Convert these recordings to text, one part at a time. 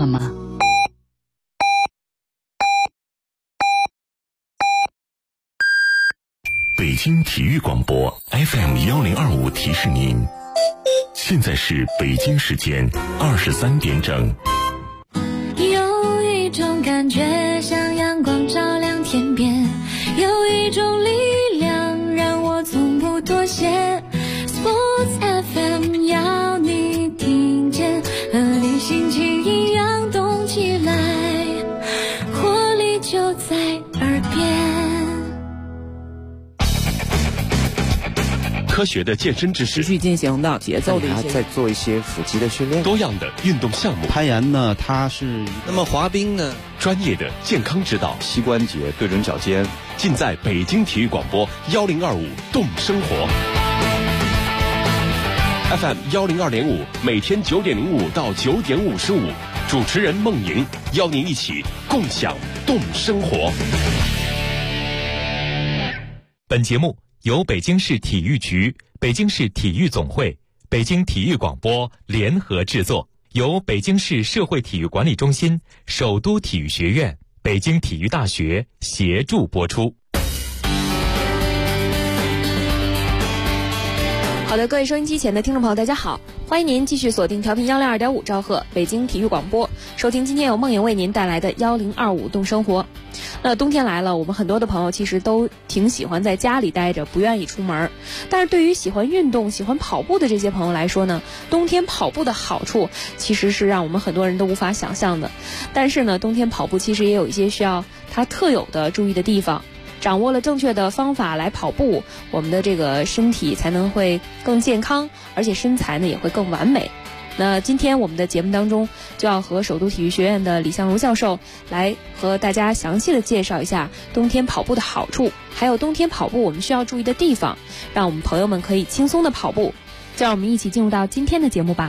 了吗？ 北京体育广播 FM1025提示您，现在是北京时间23点整。 有一种感觉像阳光照亮天边，有一种力量让我从不妥协。 Sports FM 要你听见，和你心情一样动起来，活力就在耳边。 科学的健身知识， 持续进行的节奏的一些， 在做一些腹肌的训练。 多样的运动项目， 攀岩呢，它是那么滑冰呢， 专业的健康指导， 膝关节对准脚尖， 尽在北京体育广播1025动生活。FM 102.5，每天9点05到9点55，主持人孟莹邀您一起共享动生活。 本节目由北京市体育局、北京市体育总会、北京体育广播联合制作，由北京市社会体育管理中心、首都体育学院、北京体育大学协助播出。 好的，各位收音机前的听众朋友，大家好，欢迎您继续锁定调频102.5兆赫北京体育广播，收听今天由梦莹为您带来的1025动生活。那冬天来了，我们很多的朋友其实都挺喜欢在家里待着，不愿意出门。但是对于喜欢运动、喜欢跑步的这些朋友来说呢，冬天跑步的好处其实是让我们很多人都无法想象的。但是呢，冬天跑步其实也有一些需要它特有的注意的地方。掌握了正确的方法来跑步，我们的这个身体才能会更健康，而且身材呢也会更完美。那今天我们的节目当中就要和首都体育学院的李相如教授来和大家详细的介绍一下冬天跑步的好处，还有冬天跑步我们需要注意的地方，让我们朋友们可以轻松的跑步。就让我们一起进入到今天的节目吧。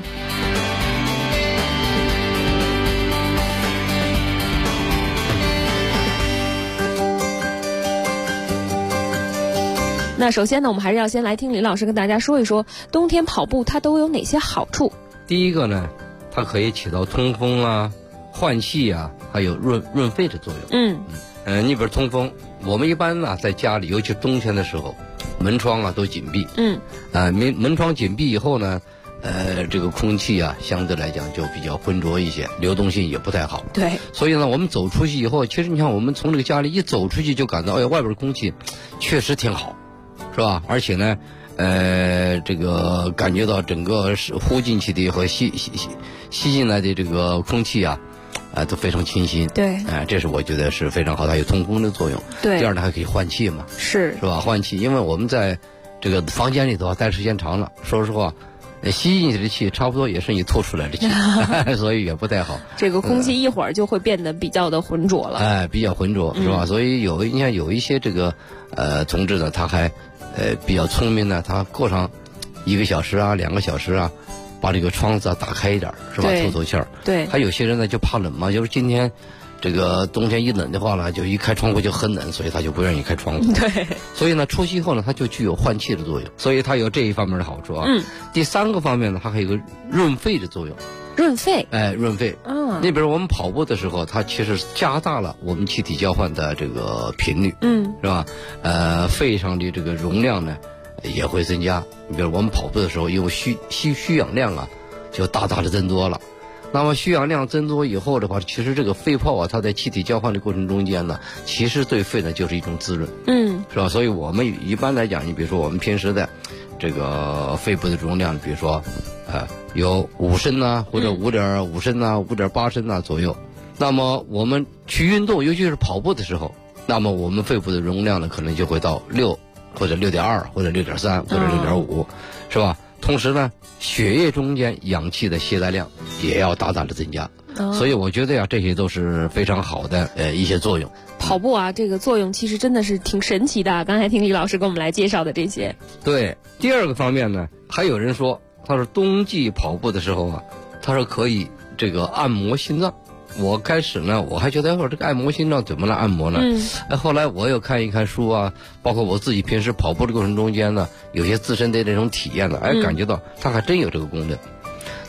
那首先呢，我们还是要先来听李老师跟大家说一说冬天跑步它都有哪些好处。 第一个呢，它可以起到通风啊、换气啊，还有润肺的作用。你比如通风，我们一般呢在家里，尤其冬天的时候，门窗啊都紧闭。门窗紧闭以后呢，这个空气啊相对来讲就比较浑浊一些，流动性也不太好。 对， 所以呢，我们走出去以后，其实你看我们从这个家里一走出去就感到，哎呀，外边空气确实挺好。是吧？而且呢，这个感觉到整个是呼进去的和吸进来的这个空气啊，都非常清新。 对， 这是我觉得是非常好，它有通风的作用。 对， 第二呢还可以换气嘛，是吧？换气，因为我们在这个房间里头待时间长了，说实话。吸进去的气差不多也是你吐出来的气，所以也不太好。 这个空气一会儿就会变得比较的浑浊了。 比较浑浊是吧？所以你看有一些这个同志呢，他还比较聪明呢，他过上1个小时啊、2个小时啊，把这个窗子打开一点，是吧？透气儿。对。还有些人呢就怕冷嘛，就是今天这个冬天一冷的话呢，就一开窗户就很冷，所以他就不愿意开窗户。对。所以呢，出去以后呢，它就具有换气的作用，所以它有这一方面的好处啊。第3个方面呢，它还有个润肺的作用。 润肺。 润肺。你比如我们跑步的时候，它其实加大了我们气体交换的这个频率。是吧？肺上的这个容量呢也会增加。你比如我们跑步的时候，因为需氧量啊就大大的增多了。那么需氧量增多以后的话，其实这个肺泡啊，它在气体交换的过程中间呢，其实对肺呢就是一种滋润，是吧？所以我们一般来讲，你比如说我们平时的这个肺部的容量，比如说有5升啊，或者5.5升啊、5.8升啊左右。那么我们去运动，尤其是跑步的时候，那么我们肺部的容量呢，可能就会到6或者6.2或者6.3或者6.5，是吧？同时呢，血液中间氧气的携带量也要大大的增加，所以我觉得呀，这些都是非常好的一些作用。 跑步啊，这个作用其实真的是挺神奇的。刚才听李老师给我们来介绍的这些。对， 第2个方面呢，还有人说，他说冬季跑步的时候啊，他说可以这个按摩心脏。我开始呢，我还觉得这个按摩心脏怎么来按摩呢？后来我又看一看书啊，包括我自己平时跑步的过程中间呢，有些自身的那种体验呢，感觉到它还真有这个功能。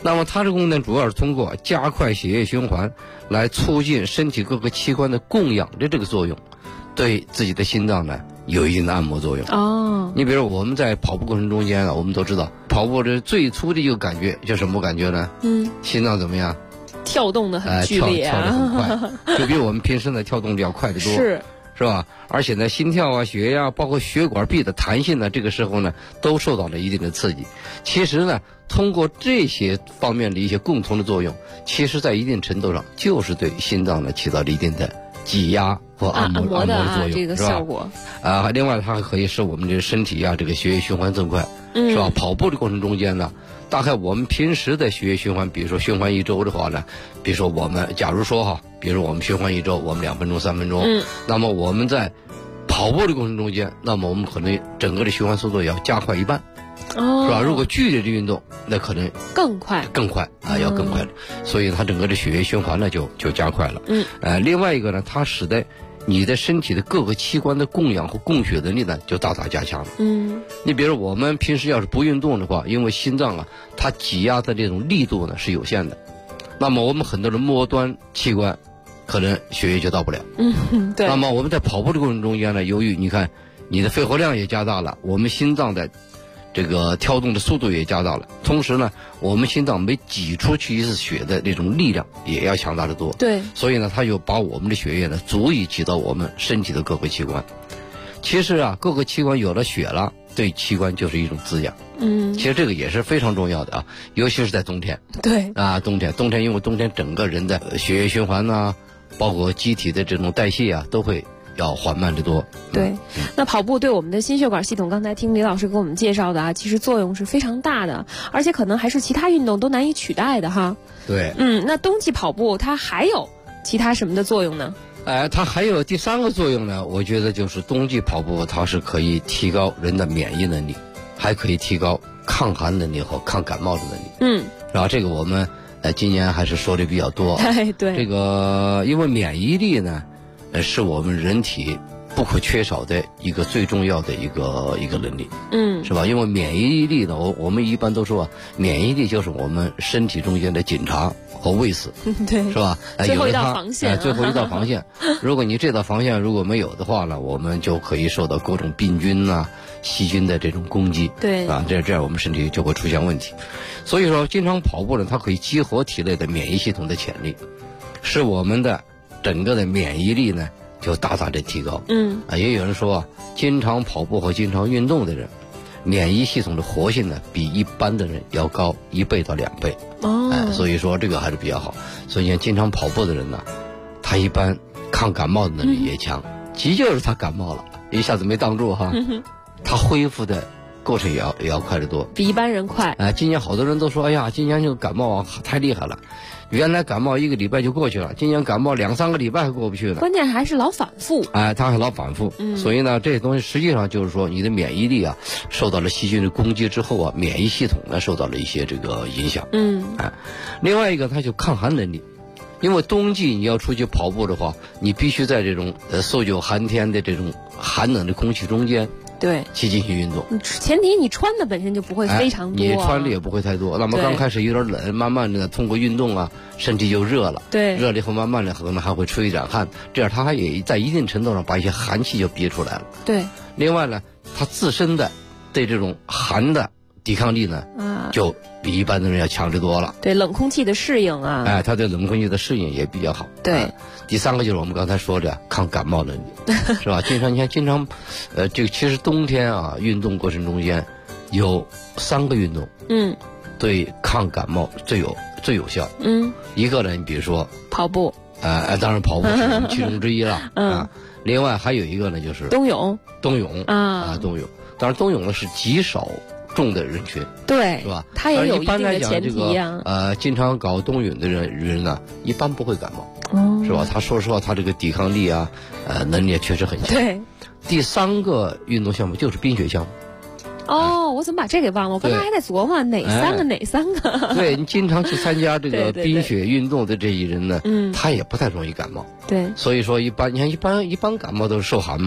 那么它这个功能主要是通过加快血液循环，来促进身体各个器官的供氧的这个作用，对自己的心脏呢有一定的按摩作用。 哦， 你比如我们在跑步过程中间啊，我们都知道跑步的最初的一个感觉叫什么感觉呢？心脏怎么样？ 跳动的很剧烈跳得很快，就比我们平时呢跳动的要快得多，是吧？而且呢，心跳啊、血压，包括血管壁的弹性呢，这个时候呢，都受到了一定的刺激。其实呢，通过这些方面的一些共同的作用，其实在一定程度上就是对心脏呢起到了一定的挤压和按摩的作用， 这个效果。 另外它还可以使我们这个身体啊，这个血液循环更快，是吧？跑步的过程中间呢，大概我们平时的血液循环，比如说循环一周的话呢，比如说我们假如说哈，比如说我们循环一周，我们2分钟、3分钟，那么我们在跑步的过程中间，那么我们可能整个的循环速度也要加快一半，是吧？如果剧烈的运动，那可能更快啊，要更快了。所以它整个的血液循环呢就加快了。另外一个呢，它使得你的身体的各个器官的供氧和供血能力呢就大大加强了。你比如我们平时要是不运动的话，因为心脏啊它挤压的这种力度呢是有限的，那么我们很多的末端器官可能血液就到不了。对。那么我们在跑步的过程中间呢，由于你看你的肺活量也加大了，我们心脏的这个跳动的速度也加大了，同时呢，我们心脏每挤出去一次血的那种力量也要强大得多。对。所以呢，它就把我们的血液呢足以挤到我们身体的各个器官。其实啊，各个器官有了血了，对器官就是一种滋养。其实这个也是非常重要的啊，尤其是在冬天。对。冬天因为冬天整个人的血液循环啊，包括机体的这种代谢啊，都会要缓慢得多。对。那跑步对我们的心血管系统，刚才听李老师给我们介绍的啊，其实作用是非常大的，而且可能还是其他运动都难以取代的哈。对。那冬季跑步它还有其他什么的作用呢？它还有第3个作用呢，我觉得就是冬季跑步它是可以提高人的免疫能力，还可以提高抗寒能力和抗感冒的能力。然后这个我们今年还是说的比较多。对。这个因为免疫力呢，是我们人体不可缺少的一个最重要的一个能力。是吧？因为免疫力呢，我们一般都说免疫力就是我们身体中间的警察和卫士。对。是吧？最后一道防线。最后一道防线。如果你这道防线如果没有的话呢，我们就可以受到各种病菌啊、细菌的这种攻击。对。这样我们身体就会出现问题。所以说，经常跑步呢，它可以激活体内的免疫系统的潜力，使我们的整个的免疫力呢就大大的提高。也有人说经常跑步和经常运动的人，免疫系统的活性呢比一般的人要高1倍到2倍。所以说这个还是比较好。所以像经常跑步的人呢，他一般抗感冒的能力也强。急救是他感冒了，一下子没挡住哈，他恢复的过程也要快得多，比一般人快。今年好多人都说，哎呀，今年这个感冒太厉害了。原来感冒1个礼拜就过去了，今年感冒2、3个礼拜还过不去了。关键还是老反复。它还老反复。所以呢，这些东西实际上就是说，你的免疫力啊，受到了细菌的攻击之后啊，免疫系统呢受到了一些这个影响。另外一个，它就抗寒能力。因为冬季你要出去跑步的话，你必须在这种受久寒天的这种寒冷的空气中间。对，去进行运动，前提你穿的本身就不会非常多，你穿的也不会太多。那么刚开始有点冷，慢慢的通过运动啊，身体就热了。对，热了以后慢慢的可能还会出一点汗，这样它也在一定程度上把一些寒气就憋出来了。对，另外呢，它自身的对这种寒的抵抗力呢，就比一般的人要强得多了。对，冷空气的适应啊，它对冷空气的适应也比较好。对，第3个就是我们刚才说的抗感冒能力，是吧？经常，这个其实冬天啊，运动过程中间有3个运动，对抗感冒最有效。一个呢，你比如说跑步，当然跑步是我们其中之一了。另外还有一个呢，就是冬泳。冬泳。当然冬泳呢是极少众的人群，对，是吧？它也有一定的前提啊。经常搞冬泳的人呢，一般不会感冒，是吧？他说实话，他这个抵抗力啊，能力也确实很强。对。第3个运动项目就是冰雪项目。我怎么把这给忘了？我刚才还在琢磨哪三个。对，你经常去参加这个冰雪运动的这些人呢，他也不太容易感冒。对。所以说你看一般感冒都是受寒嘛。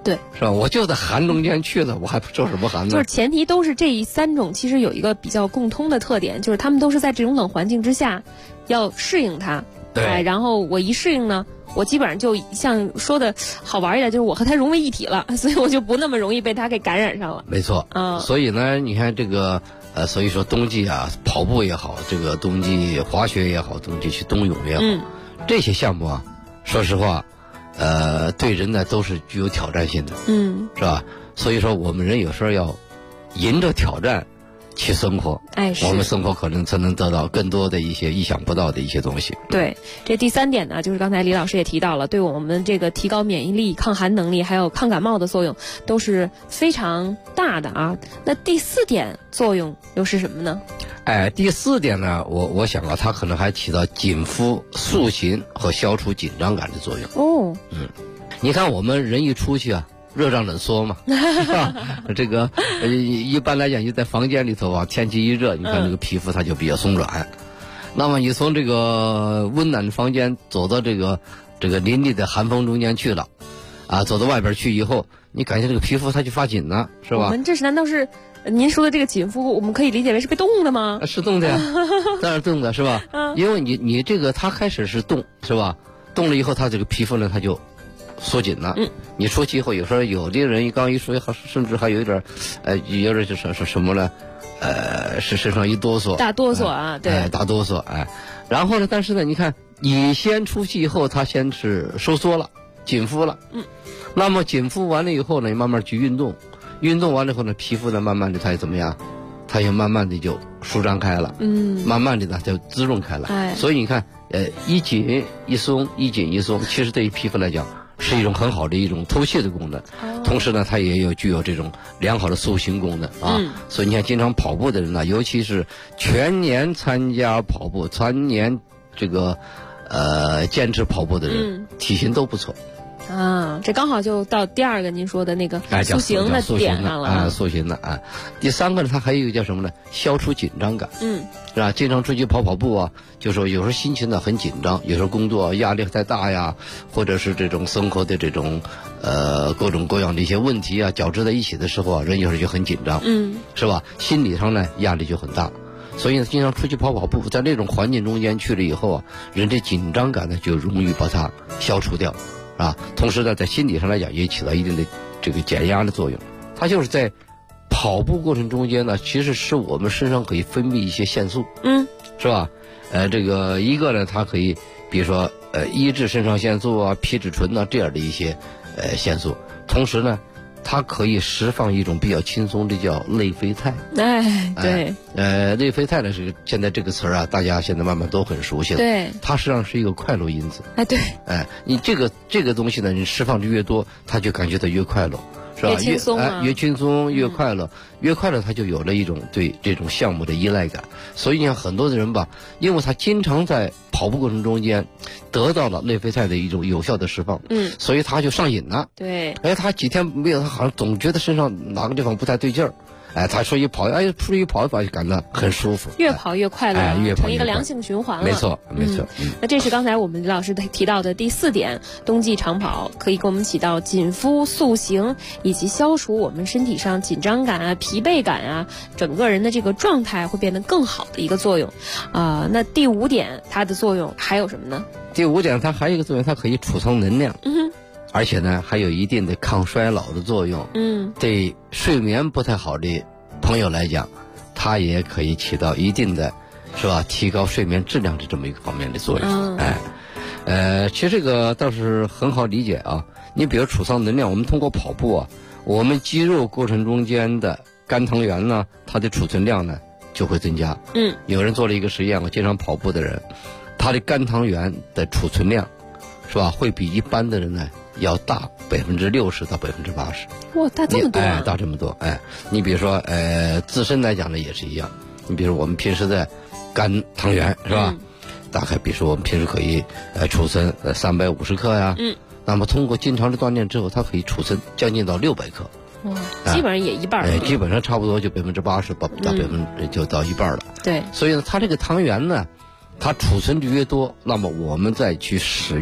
对， 是吧？我就在寒中间去的，我还受什么寒呢？ 就是前提都是这3种，其实有一个比较共通的特点，就是他们都是在这种冷环境之下要适应它。 对， 然后我一适应呢，我基本上就像说的好玩一点，就是我和它融为一体了，所以我就不那么容易被它给感染上了。 没错，所以呢，你看这个所以说冬季啊，跑步也好，这个冬季滑雪也好，冬季去冬泳也好，这些项目啊，说实话，对人呢都是具有挑战性的，是吧？所以说我们人有时候要迎着挑战去生活，我们生活可能才能得到更多的一些意想不到的一些东西。 对，这第3点呢，就是刚才李老师也提到了，对我们这个提高免疫力、抗寒能力，还有抗感冒的作用都是非常大的啊。那第4点作用又是什么呢？ 第4点呢，我想啊，它可能还起到紧肤、塑形和消除紧张感的作用。 哦， 你看我们人一出去啊，热胀冷缩嘛，这个一般来讲就在房间里头啊，天气一热，你看这个皮肤它就比较松软。那么你从这个温暖的房间走到这个凛冽的寒风中间去了，走到外边去以后，你感觉这个皮肤它就发紧了，是吧？ 我们这是难道是您说的这个紧肤，我们可以理解为是被冻的吗？ 是冻的呀，当然冻的是吧？因为你这个它开始是冻，是吧？冻了以后，它这个皮肤呢，它就缩紧了。你出去以后，有时候有的人刚一出去，甚至还有点有点就是什么呢？是身上一哆嗦， 大哆嗦啊，对， 大哆嗦，然后呢，但是呢，你看你先出去以后，它先是收缩了，紧肤了，那么紧肤完了以后呢，你慢慢去运动，运动完了以后呢，皮肤呢慢慢的它也怎么样？它也慢慢的就舒张开了，慢慢的呢就滋润开了。所以你看，一紧一松，一紧一松，其实对于皮肤来讲是一种很好的一种透气的功能，同时呢，它也具有这种良好的塑形功能啊。所以你看，经常跑步的人呢，尤其是全年参加跑步、全年这个坚持跑步的人，体型都不错。 这刚好就到第2个您说的那个塑形的点上了。 塑形的第3个呢，它还有一个叫什么呢？消除紧张感。是吧？经常出去跑步啊，就说有时候心情呢很紧张，有时候工作压力太大呀，或者是这种生活的这种各种各样的一些问题啊交织在一起的时候啊，人有时候就很紧张，是吧？心理上呢压力就很大。所以呢，经常出去跑步，在那种环境中间去了以后啊，人的紧张感呢就容易把它消除掉。同时呢，在心理上来讲也起到一定的这个减压的作用。它就是在跑步过程中间呢，其实是我们身上可以分泌一些腺素，是吧？这个一个呢，它可以比如说抑制肾上腺素啊、皮质醇啊这样的一些腺素，同时呢，它可以释放一种比较轻松的叫内啡肽。 对， 内啡肽呢是现在这个词儿啊，大家现在慢慢都很熟悉了。 对， 它实际上是一个快乐因子。 对， 你这个东西呢，你释放的越多，它就感觉到越快乐，是吧？ 越轻松越轻松越快乐，越快乐它就有了一种对这种项目的依赖感。所以你看很多的人吧，因为他经常在跑步过程中间得到了内啡肽的一种有效的释放，所以他就上瘾了。 对， 他几天没有，他好像总觉得身上哪个地方不太对劲儿。他出去跑，出去跑一跑就感到很舒服， 越跑越快乐， 越跑越成一个良性循环了。 没错。 那这是刚才我们李老师提到的第4点，冬季长跑可以给我们起到紧肤、塑形以及消除我们身体上紧张感啊、疲惫感啊，整个人的这个状态会变得更好的一个作用。那第5点它的作用还有什么呢？ 第5点它还有一个作用，它可以储藏能量。而且呢，还有一定的抗衰老的作用。对睡眠不太好的朋友来讲，它也可以起到一定的，是吧？提高睡眠质量的这么一个方面的作用。其实这个倒是很好理解啊。你比如储藏能量，我们通过跑步啊，我们肌肉过程中间的肝糖原呢，它的储存量呢就会增加。有人做了一个实验，我经常跑步的人，他的肝糖原的储存量，是吧？会比一般的人呢要大60%到80%。 哇，大这么多！ 大这么多。你比如说，自身来讲呢也是一样。你比如我们平时的肝糖原是吧？大概比如说我们平时可以储存350克呀。那么通过经常的锻炼之后，它可以储存将近到600克。 哇，基本上也一半。 基本上差不多就80%到就到一半了。 对。 所以呢，它这个糖原呢，它储存的越多，那么我们再去使用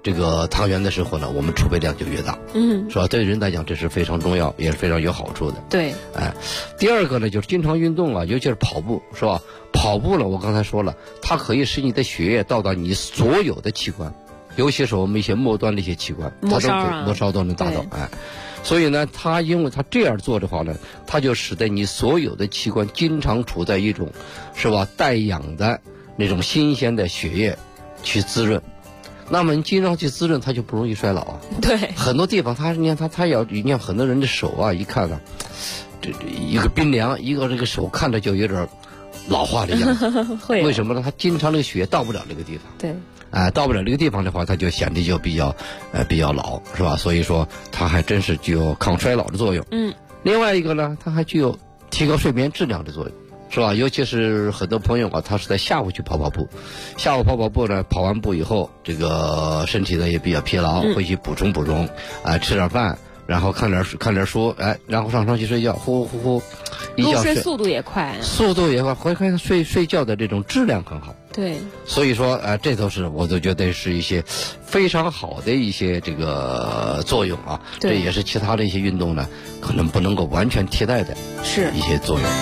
这个糖原的时候呢，我们储备量就越大，是吧？对人来讲这是非常重要，也是非常有好处的。 对， 第二个呢就是经常运动啊，尤其是跑步，是吧？跑步呢，我刚才说了，它可以使你的血液到达你所有的器官，尤其是我们一些末端的一些器官， 末梢都能达到，所以呢，因为它这样做的话呢，它就使得你所有的器官经常处在一种，是吧？带氧的那种新鲜的血液去滋润。那么你经常去滋润，它就不容易衰老啊。 对， 很多地方你看很多人的手啊，一看啊，这一个冰凉，一个这个手看着就有点老化的样子。 会为什么呢？它经常这个血液到不了这个地方。 对。 到不了这个地方的话，它就显得就比较老，是吧？所以说它还真是具有抗衰老的作用。另外一个呢，它还具有提高睡眠质量的作用，是吧？尤其是很多朋友啊，他是在下午去跑步，下午跑步呢，跑完步以后，这个身体呢也比较疲劳，会去补充，吃点饭，然后看点书，然后上床去睡觉，呼一觉睡， 速度也快， 回看睡觉的这种质量很好。 对， 所以说这都是我都觉得是一些非常好的一些这个作用啊。这也是其他的一些运动呢，可能不能够完全替代的一些作用。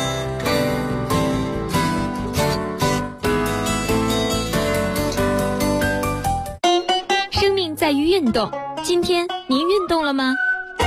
生命在于运动，今天您运动了吗？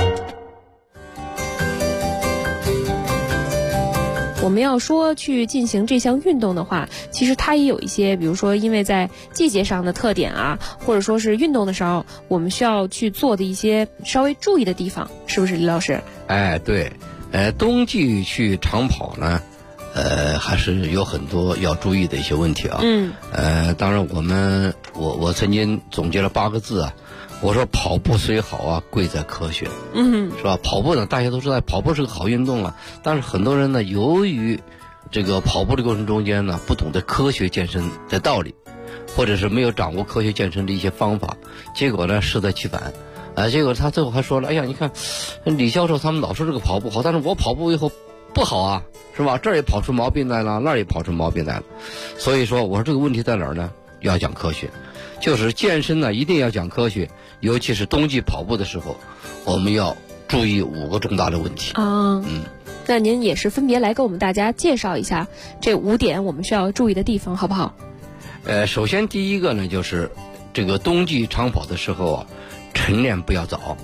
我们要说去进行这项运动的话，其实它也有一些，比如说因为在季节上的特点啊，或者说是运动的时候，我们需要去做的一些稍微注意的地方，是不是李老师？ 对，冬季去长跑呢，还是有很多要注意的一些问题啊。当然我曾经总结了8个字啊。我说跑步虽好啊，贵在科学，是吧？跑步呢，大家都知道，跑步是个好运动啊。但是很多人呢，由于这个跑步的过程中间呢，不懂得科学健身的道理，或者是没有掌握科学健身的一些方法，结果呢适得其反。结果他最后还说了，哎呀，你看李教授他们老说这个跑步好，但是我跑步以后不好啊，是吧？这儿也跑出毛病来了，那儿也跑出毛病来了。所以说，我说这个问题在哪儿呢？要讲科学。就是健身呢，一定要讲科学，尤其是冬季跑步的时候，我们要注意5个重大的问题。 那您也是分别来给我们大家介绍一下这5点我们需要注意的地方，好不好？ 首先第一个呢，就是这个冬季长跑的时候啊，晨练不要早。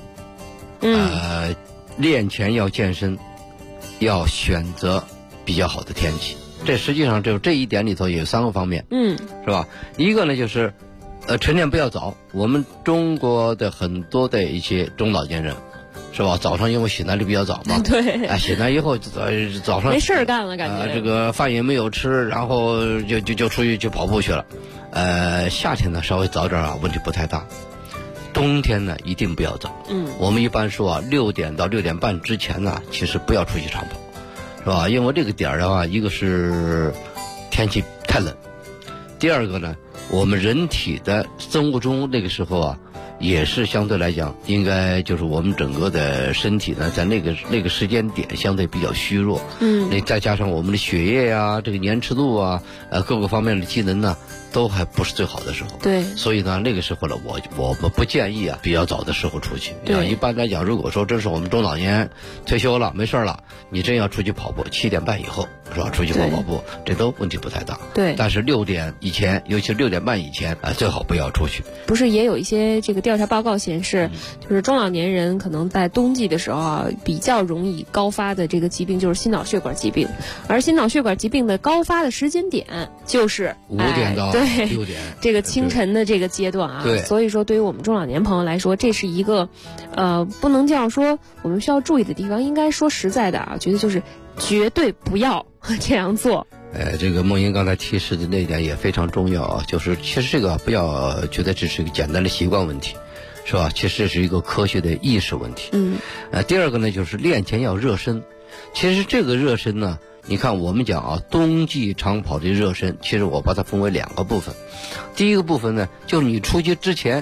练前要健身，要选择比较好的天气。这实际上这一点里头也有3个方面，是吧？一个呢就是晨练不要早。我们中国的很多的一些中老年人，是吧？早上因为醒来的比较早嘛， 对， 醒来以后早上没事干了，感觉这个饭也没有吃，然后就出去跑步去了。夏天呢稍微早点啊，问题不太大。冬天呢一定不要早。我们一般说啊，6点到6点半之前呢，其实不要出去长跑。是吧？因为这个点儿的话，一个是天气太冷，第二个呢，我们人体的生物钟那个时候啊，也是相对来讲，应该就是我们整个的身体呢，在那个时间点相对比较虚弱。那再加上我们的血液呀、这个粘稠度啊，各个方面的机能呢，都还不是最好的时候。 对。 所以呢，那个时候呢，我们不建议啊，比较早的时候出去。一般来讲，如果说真是我们中老年退休了没事了，你真要出去跑步，7点半以后是吧？出去跑步，这都问题不太大。 对。 但是6点以前，尤其是6点半以前最好不要出去。 不是也有一些这个调查报告显示，就是中老年人可能在冬季的时候啊，比较容易高发的这个疾病就是心脑血管疾病，而心脑血管疾病的高发的时间点就是 5点到6点， 这个清晨的这个阶段啊。 对。 所以说，对于我们中老年朋友来说，这是一个不能这样说，我们需要注意的地方。应该说实在的啊，觉得就是绝对不要这样做。 这个梦莹刚才提示的那一点也非常重要啊，就是其实这个不要觉得只是一个简单的习惯问题，是吧？其实这是一个科学的意识问题。第二个呢，就是练前要热身。其实这个热身呢，你看我们讲啊，冬季长跑的热身，其实我把它分为2个部分。第一个部分呢，就是你出去之前，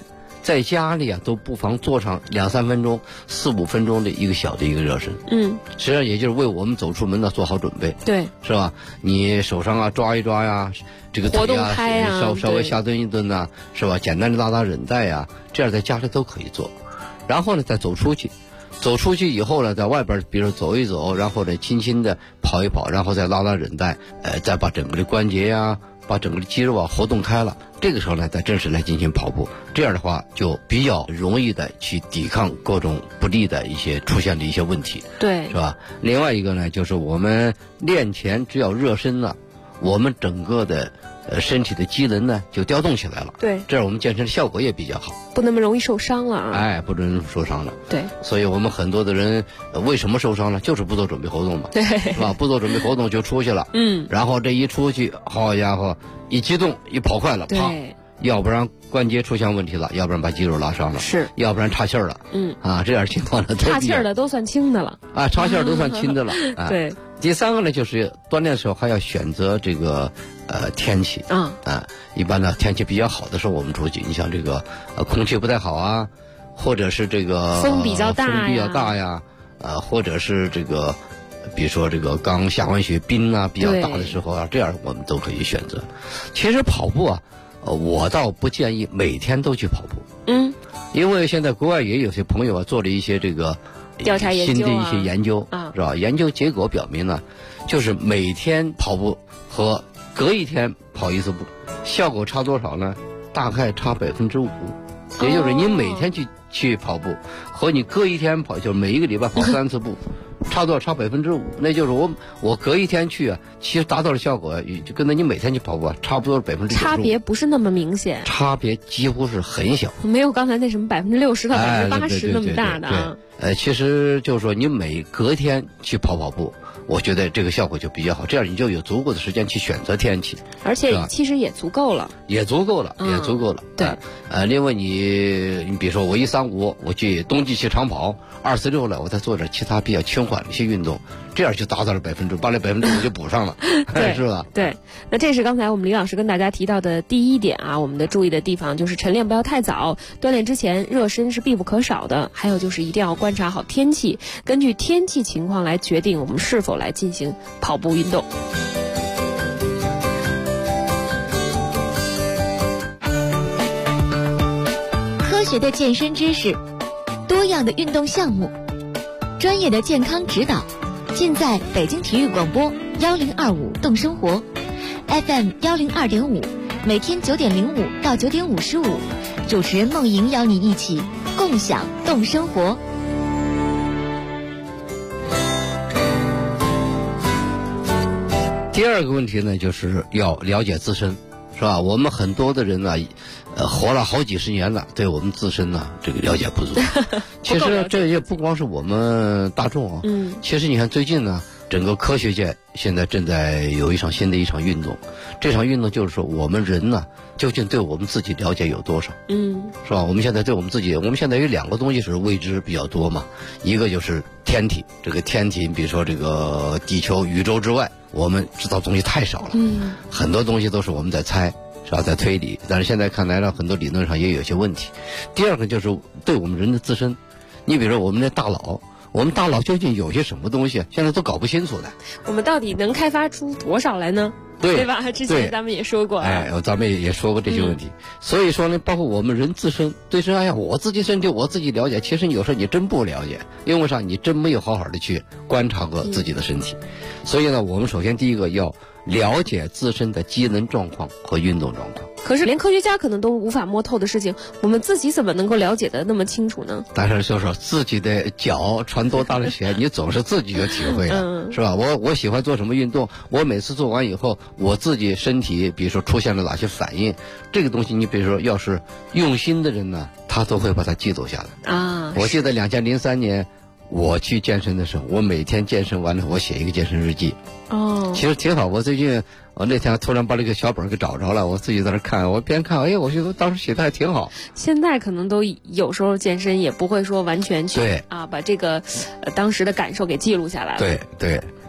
在家里啊都不妨做上2-3分钟、4-5分钟的一个小的一个热身。实际上也就是为我们走出门呢做好准备。 对， 是吧？你手上啊抓一抓呀，这个腿啊稍微下蹲一蹲呐，是吧？简单的拉拉韧带呀，这样在家里都可以做。然后呢，再走出去。走出去以后呢，在外边比如走一走，然后呢轻轻的跑一跑，然后再拉拉韧带，再把整个的关节呀，把整个的肌肉啊活动开了。这个时候呢，再正式来进行跑步，这样的话就比较容易的去抵抗各种不利的一些出现的一些问题， 对， 是吧？另外一个呢，就是我们练前只要热身了，我们整个的身体的机能呢就调动起来了， 对， 这样我们健身的效果也比较好， 不那么容易受伤了啊。 不能受伤了。 对， 所以我们很多的人为什么受伤了，就是不做准备活动嘛， 对， 是吧？不做准备活动就出去了，然后这一出去，好家伙，一激动一跑快了，啪，要不然关节出现问题了，要不然把肌肉拉伤了， 是， 要不然岔气儿了，这样情况呢， 岔气儿的都算轻的了， 岔气儿都算轻的了， 对。 第三个呢，就是锻炼的时候还要选择这个天气一般呢天气比较好的时候我们出去，你像这个空气不太好啊，或者是这个风比较大呀，或者是这个比如说这个刚下完雪冰啊比较大的时候啊，这样我们都可以选择。其实跑步啊，我倒不建议每天都去跑步，因为现在国外也有些朋友啊做了一些这个调查研究新的一些研究是吧？研究结果表明呢，就是每天跑步和隔一天跑一次步，效果差多少呢？大概差5%，也就是你每天去跑步和你隔一天跑，就是每一个礼拜跑3次步，差多少？差5%。那就是我隔一天去啊，其实达到的效果就跟你每天去跑步啊，差不多95%。 差别不是那么明显， 差别几乎是很小， 没有刚才那什么60%到80%那么大的啊。 其实就是说你每隔天去跑步，我觉得这个效果就比较好，这样你就有足够的时间去选择天气， 而且其实也足够了， 也足够了。 对， 另外你比如说我1、3、5我去冬季去长跑，2、4、6了我再做点其他比较轻缓的一些运动，这样就达到了5%，把那5%就补上了，是吧？ 对，那这是刚才我们李老师跟大家提到的第一点啊，我们的注意的地方就是晨练不要太早，锻炼之前热身是必不可少的，还有就是一定要观察好天气，根据天气情况来决定我们是否来进行跑步运动。 科学的健身知识，多样的运动项目，专业的健康指导，尽在北京体育广播1025动生活 FM 102.5，每天9点05到9点55，主持人梦莹邀你一起共享动生活。 第二个问题呢，就是要了解自身，是吧？我们很多的人呢，活了好几十年了，对我们自身呢这个了解不足。其实这也不光是我们大众啊，其实你看最近呢，整个科学界现在正在有一场新的一场运动，这场运动就是说我们人呢究竟对我们自己了解有多少？是吧？我们现在对我们自己，我们现在有2个东西是未知比较多嘛，一个就是天体，这个天体，比如说这个地球、宇宙之外，我们知道东西太少了，很多东西都是我们在猜，是吧？在推理，但是现在看来呢，很多理论上也有些问题。第二个就是对我们人的自身，你比如说我们的大脑。我们大脑究竟有些什么东西现在都搞不清楚的， 我们到底能开发出多少来呢？对吧？之前咱们也说过， 咱们也说过这些问题。所以说呢，包括我们人自身对身，我自己身体我自己了解，其实有时候你真不了解，因为啥？你真没有好好的去观察过自己的身体。所以呢，我们首先第一个要了解自身的机能状况和运动状况。 可是连科学家可能都无法摸透的事情，我们自己怎么能够了解的那么清楚呢？ 但是就是说自己的脚穿多大的鞋，你总是自己有体会的，是吧？我喜欢做什么运动，我每次做完以后，我自己身体比如说出现了哪些反应，这个东西你比如说要是用心的人呢，他都会把它记录下来啊。我记得2003年我去健身的时候，我每天健身完了我写一个健身日记。其实挺好。我最近那天突然把这个小本给找着了，我自己在那看，我边看我觉得当时写的还挺好。 现在可能都有时候健身也不会说完全去把这个当时的感受给记录下来了。 对，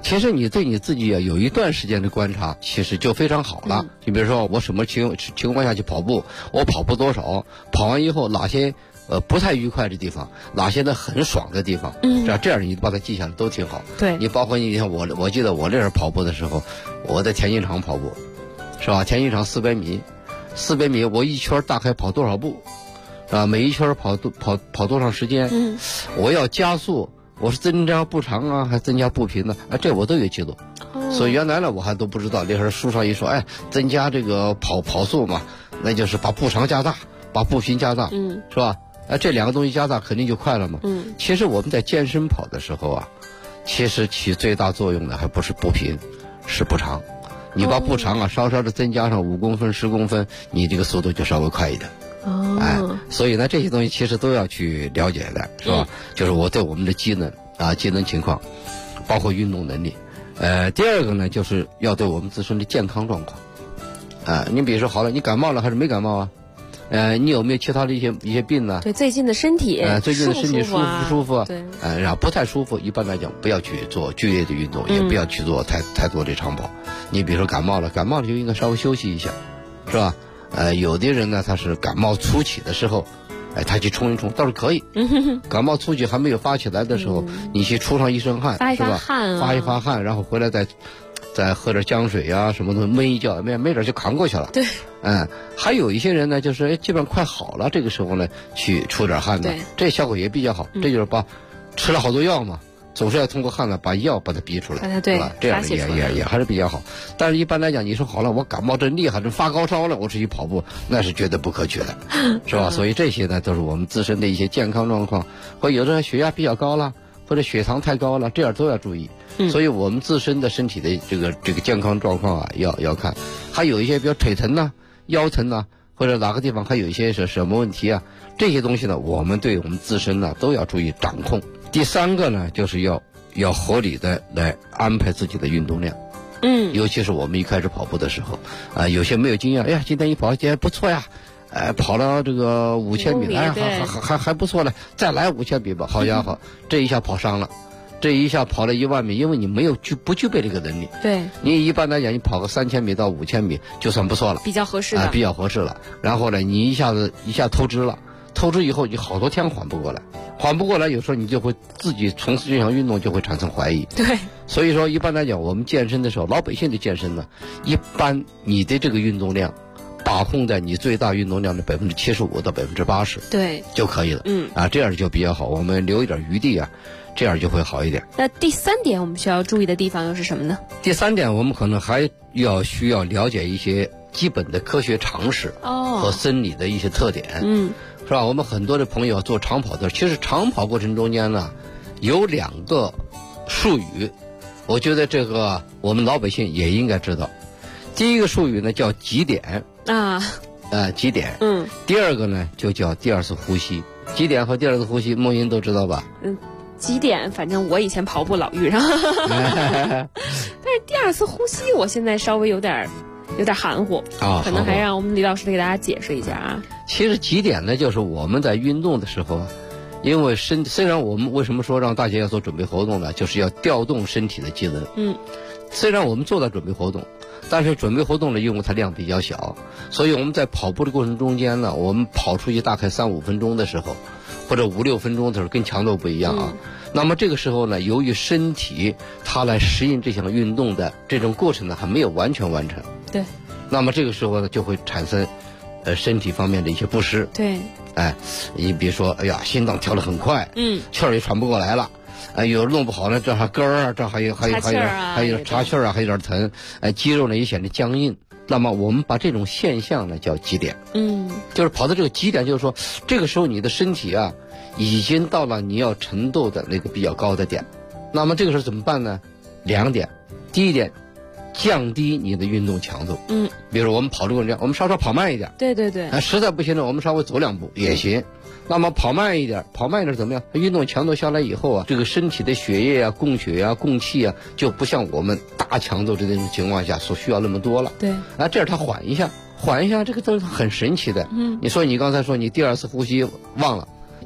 其实你对你自己有一段时间的观察，其实就非常好了。你比如说我什么情况下去跑步，我跑步多少，跑完以后哪些不太愉快的地方，哪些呢很爽的地方，这样你把它记下来都挺好。 对， 你包括你看我记得我那时候跑步的时候，我在田径场跑步，是吧？田径场400米，我一圈大概跑多少步，啊，每一圈跑多长时间？我要加速，我是增加步长啊，还增加步频呢？这我都有记录。所以原来呢我还都不知道，那会儿书上一说，增加这个跑速嘛，那就是把步长加大，把步频加大，是吧？这两个东西加大肯定就快了嘛。其实我们在健身跑的时候啊，其实起最大作用的还不是步频，是步长。你把步长啊稍稍的增加上5公分、10公分，你这个速度就稍微快一点。所以呢这些东西其实都要去了解的，是吧？就是我对我们的机能情况，包括运动能力。第二个呢，就是要对我们自身的健康状况。你比如说好了，你感冒了还是没感冒啊？你有没有其他的一些病呢？ 对，最近的身体舒不舒服？ 对， 然后不太舒服，一般来讲不要去做剧烈的运动，也不要去做太多的长跑。你比如说感冒了就应该稍微休息一下，是吧？有的人呢，他是感冒初起的时候，他去冲一冲倒是可以。感冒初期还没有发起来的时候，你去出上一身汗，是吧？发一发汗，然后回来再喝点姜水啊，什么东西闷一觉，没准就扛过去了。 对， 还有一些人呢，就是基本上快好了，这个时候呢去出点汗呢，这效果也比较好。这就是吃了好多药嘛，总是要通过汗呢把药把它逼出来，对吧？这样也还是比较好。但是一般来讲，你说好了，我感冒真厉害，真发高烧了，我出去跑步，那是绝对不可取的，是吧？所以这些呢都是我们自身的一些健康状况，或有的人血压比较高了，或者血糖太高了，这样都要注意。所以我们自身的身体的这个健康状况啊要看。还有一些比如腿疼呐、腰疼呐，或者哪个地方还有一些是什么问题啊，这些东西呢我们对我们自身呢都要注意掌控。第三个呢就是要合理的来安排自己的运动量。尤其是我们一开始跑步的时候，有些没有经验，今天一跑今天不错呀，跑了这个5000米，还不错了，再来5000米吧。好家伙，这一下跑伤了。这一下跑了10000米，因为你不具备这个能力。对，你一般来讲，你跑个3000米到5000米就算不错了，比较合适了。然后呢，你一下透支了，透支以后你好多天缓不过来，有时候你就会自己从事这项运动就会产生怀疑。对，所以说一般来讲，我们健身的时候，老百姓的健身呢，一般你的这个运动量把控在你最大运动量的75%到80%，对就可以了。这样就比较好，我们留一点余地啊。这样就会好一点。那第3点我们需要注意的地方又是什么呢？第3点我们可能还需要了解一些基本的科学常识和生理的一些特点，是吧？我们很多的朋友做长跑的，其实长跑过程中间呢，有2个术语，我觉得这个我们老百姓也应该知道。第一个术语呢叫极点极点，第二个呢就叫第2次呼吸。极点和第2次呼吸，梦莹都知道吧？极点，反正我以前跑步老遇上，但是第2次呼吸，我现在稍微有点含糊可能还让我们李老师给大家解释一下啊。其实极点呢，就是我们在运动的时候啊，因为虽然我们为什么说让大家要做准备活动呢，就是要调动身体的机能。虽然我们做了准备活动，但是准备活动呢，因为它量比较小，所以我们在跑步的过程中间呢，我们跑出去大概3-5分钟的时候，或者5-6分钟的时候，跟强度不一样啊。那么这个时候呢，由于身体它来适应这项运动的这种过程呢，还没有完全完成。对。那么这个时候呢，就会产生身体方面的一些不适。对。你比如说，心脏跳得很快，气儿也喘不过来了。有时弄不好呢，这还根儿，这还有插气儿啊，还有点疼，肌肉呢也显得僵硬。那么我们把这种现象呢叫极点。就是跑到这个极点，就是说这个时候你的身体啊已经到了你要程度的那个比较高的点。那么这个时候怎么办呢？2点。第一点，降低你的运动强度。比如说我们跑这个过程，我们稍稍跑慢一点。对。实在不行呢，我们稍微走2步也行。那么跑慢一点怎么样？运动强度下来以后啊，这个身体的血液啊、供血啊、供气啊，就不像我们大强度的那种情况下所需要那么多了。对。这样它缓一下，这个都是很神奇的。你说你刚才说你第2次呼吸忘了，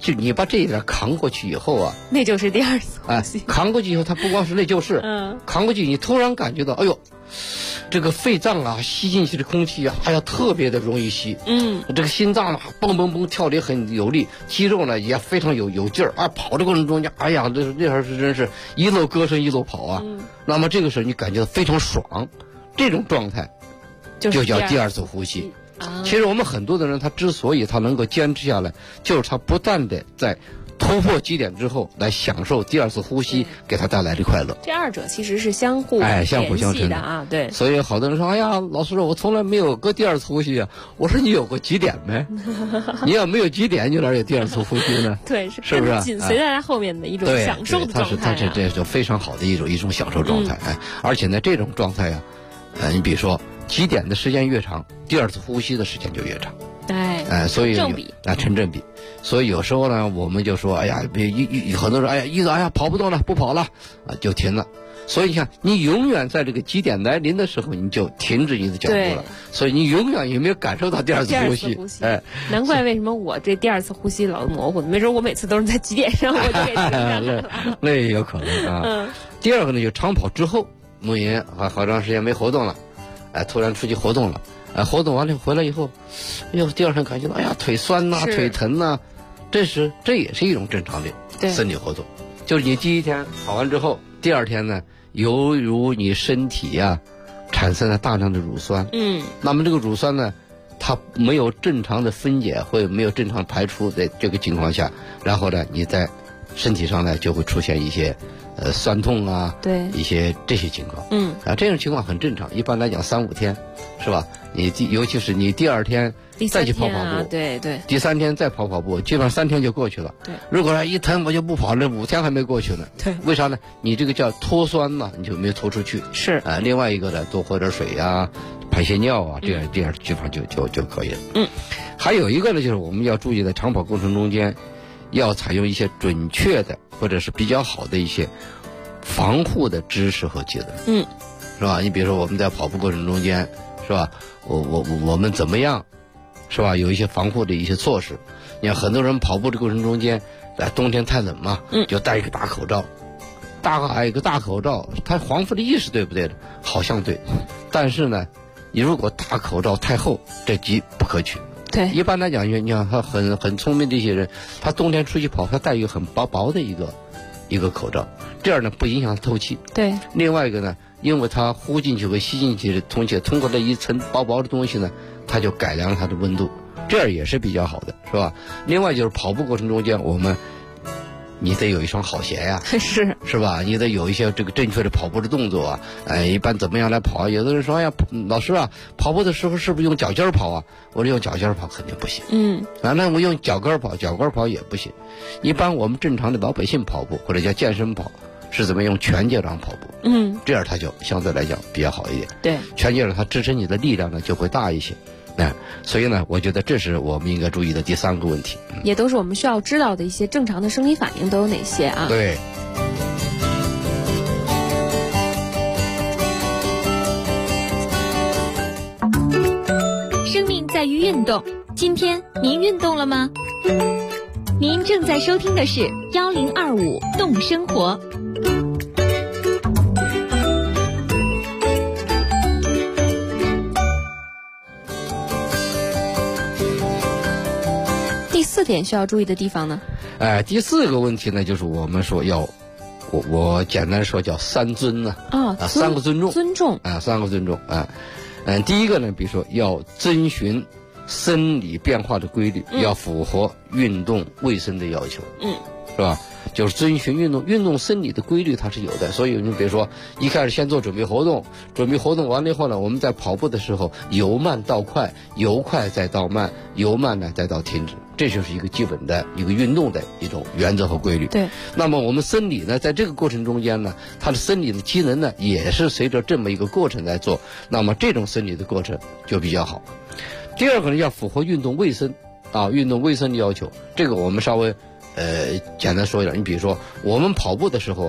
就你把这一点扛过去以后啊， 那就是第二次呼吸。 扛过去以后，它不光是那就是，扛过去你突然感觉到，哎呦，这个肺脏啊吸进去的空气啊，哎呀特别的容易吸，这个心脏啊蹦蹦蹦跳得也很有力，肌肉呢也非常有劲儿啊，跑的过程中间，哎呀，这会儿是真是一路歌声一路跑啊，那么这个时候你感觉到非常爽，这种状态就叫第二次呼吸。其实我们很多的人，他之所以他能够坚持下来，就是他不断的在突破极点之后来享受第二次呼吸给他带来的快乐。 这二者其实是相互相成的啊，对。 所以好多人说，哎呀，老师，我从来没有过第二次呼吸啊。我说你有过极点没？你要没有极点，你哪有第二次呼吸呢？ 对， 是不是？ 紧随在他后面的一种享受的状态。 这就非常好的一种享受状态。而且呢，这种状态呀，你比如说极点的时间越长，第二次呼吸的时间就越长。所以正比成正比。所以有时候呢，我们就说，哎呀，很多人，哎呀，跑不动了，不跑了啊，就停了。所以你看，你永远在这个极点来临的时候，你就停止你的脚步了。所以你永远也没有感受到第二次呼吸。 难怪为什么我这第二次呼吸老模糊，没准我每次都是在极点上我就给停下了。 那也有可能啊。第二个呢，就长跑之后，梦莹好长时间没活动了，突然出去活动了。活动完了回来以后，哎呦，第二天感觉到，哎呀，腿酸呐，腿疼呐，这也是一种正常的身体活动。就是你第一天跑完之后，第二天呢，犹如你身体产生了大量的乳酸，那么这个乳酸呢，它没有正常的分解或者没有正常排出的这个情况下，然后呢，你在身体上呢就会出现一些酸痛啊， 对， 一些这些情况，这种情况很正常，一般来讲3-5天，是吧？尤其是你第二天再去跑步， 对， 第3天再跑步，基本上3天就过去了。 对， 如果说一疼我就不跑，那5天还没过去呢。 对， 为啥呢？你这个叫脱酸呢，你就没有脱出去。 是另外一个呢，多喝点水啊，排些尿啊，这样基本上就可以了。还有一个呢，就是我们要注意在长跑过程中间，要采用一些准确的或者是比较好的一些防护的知识和技能。是吧？你比如说我们在跑步过程中间，是吧？我们怎么样，是吧？有一些防护的一些措施。你看很多人跑步的过程中间，冬天太冷嘛，就戴一个大口罩，戴一个大口罩，它防护的意识对不对的？好像对，但是呢，你如果大口罩太厚，这极不可取。 对， 一般来讲，你看他很聪明的一些人，他冬天出去跑，他戴一个很薄的一个口罩，这样呢不影响透气。 对， 另外一个呢，因为它呼进去和吸进去的空气通过这一层薄的东西呢，它就改良它的温度，这样也是比较好的，是吧？另外就是跑步过程中间，你得有一双好鞋呀，是吧？你得有一些这个正确的跑步的动作啊。一般怎么样来跑？有的人说，哎呀，老师啊，跑步的时候是不是用脚尖跑啊？我说用脚尖跑肯定不行。那我用脚跟跑也不行。一般我们正常的老百姓跑步或者叫健身跑，是怎么用全阶段跑步？这样它就相对来讲比较好一点。 对， 全阶段它支撑你的力量呢就会大一些。所以呢，我觉得这是我们应该注意的第3个问题， 也都是我们需要知道的一些正常的生理反应都有哪些啊？ 对。 生命在于运动，今天您运动了吗？您正在收听的是1025动生活。 第4点需要注意的地方呢？ 第4个问题呢，就是我们说我简单说叫3尊呢。3个尊重。3个尊重啊。第一个呢，比如说要遵循生理变化的规律，要符合运动卫生的要求。是吧？就是遵循运动生理的规律，它是有的。所以你比如说一开始先做准备活动完了以后呢，我们在跑步的时候由慢到快，由快再到慢，由慢呢再到停止，这就是一个基本的一个运动的一种原则和规律。 对。那么我们生理呢，在这个过程中间呢，它的生理的机能呢，也是随着这么一个过程来做。那么这种生理的过程就比较好。第二个呢，要符合运动卫生运动卫生的要求。这个我们稍微简单说一点，你比如说我们跑步的时候，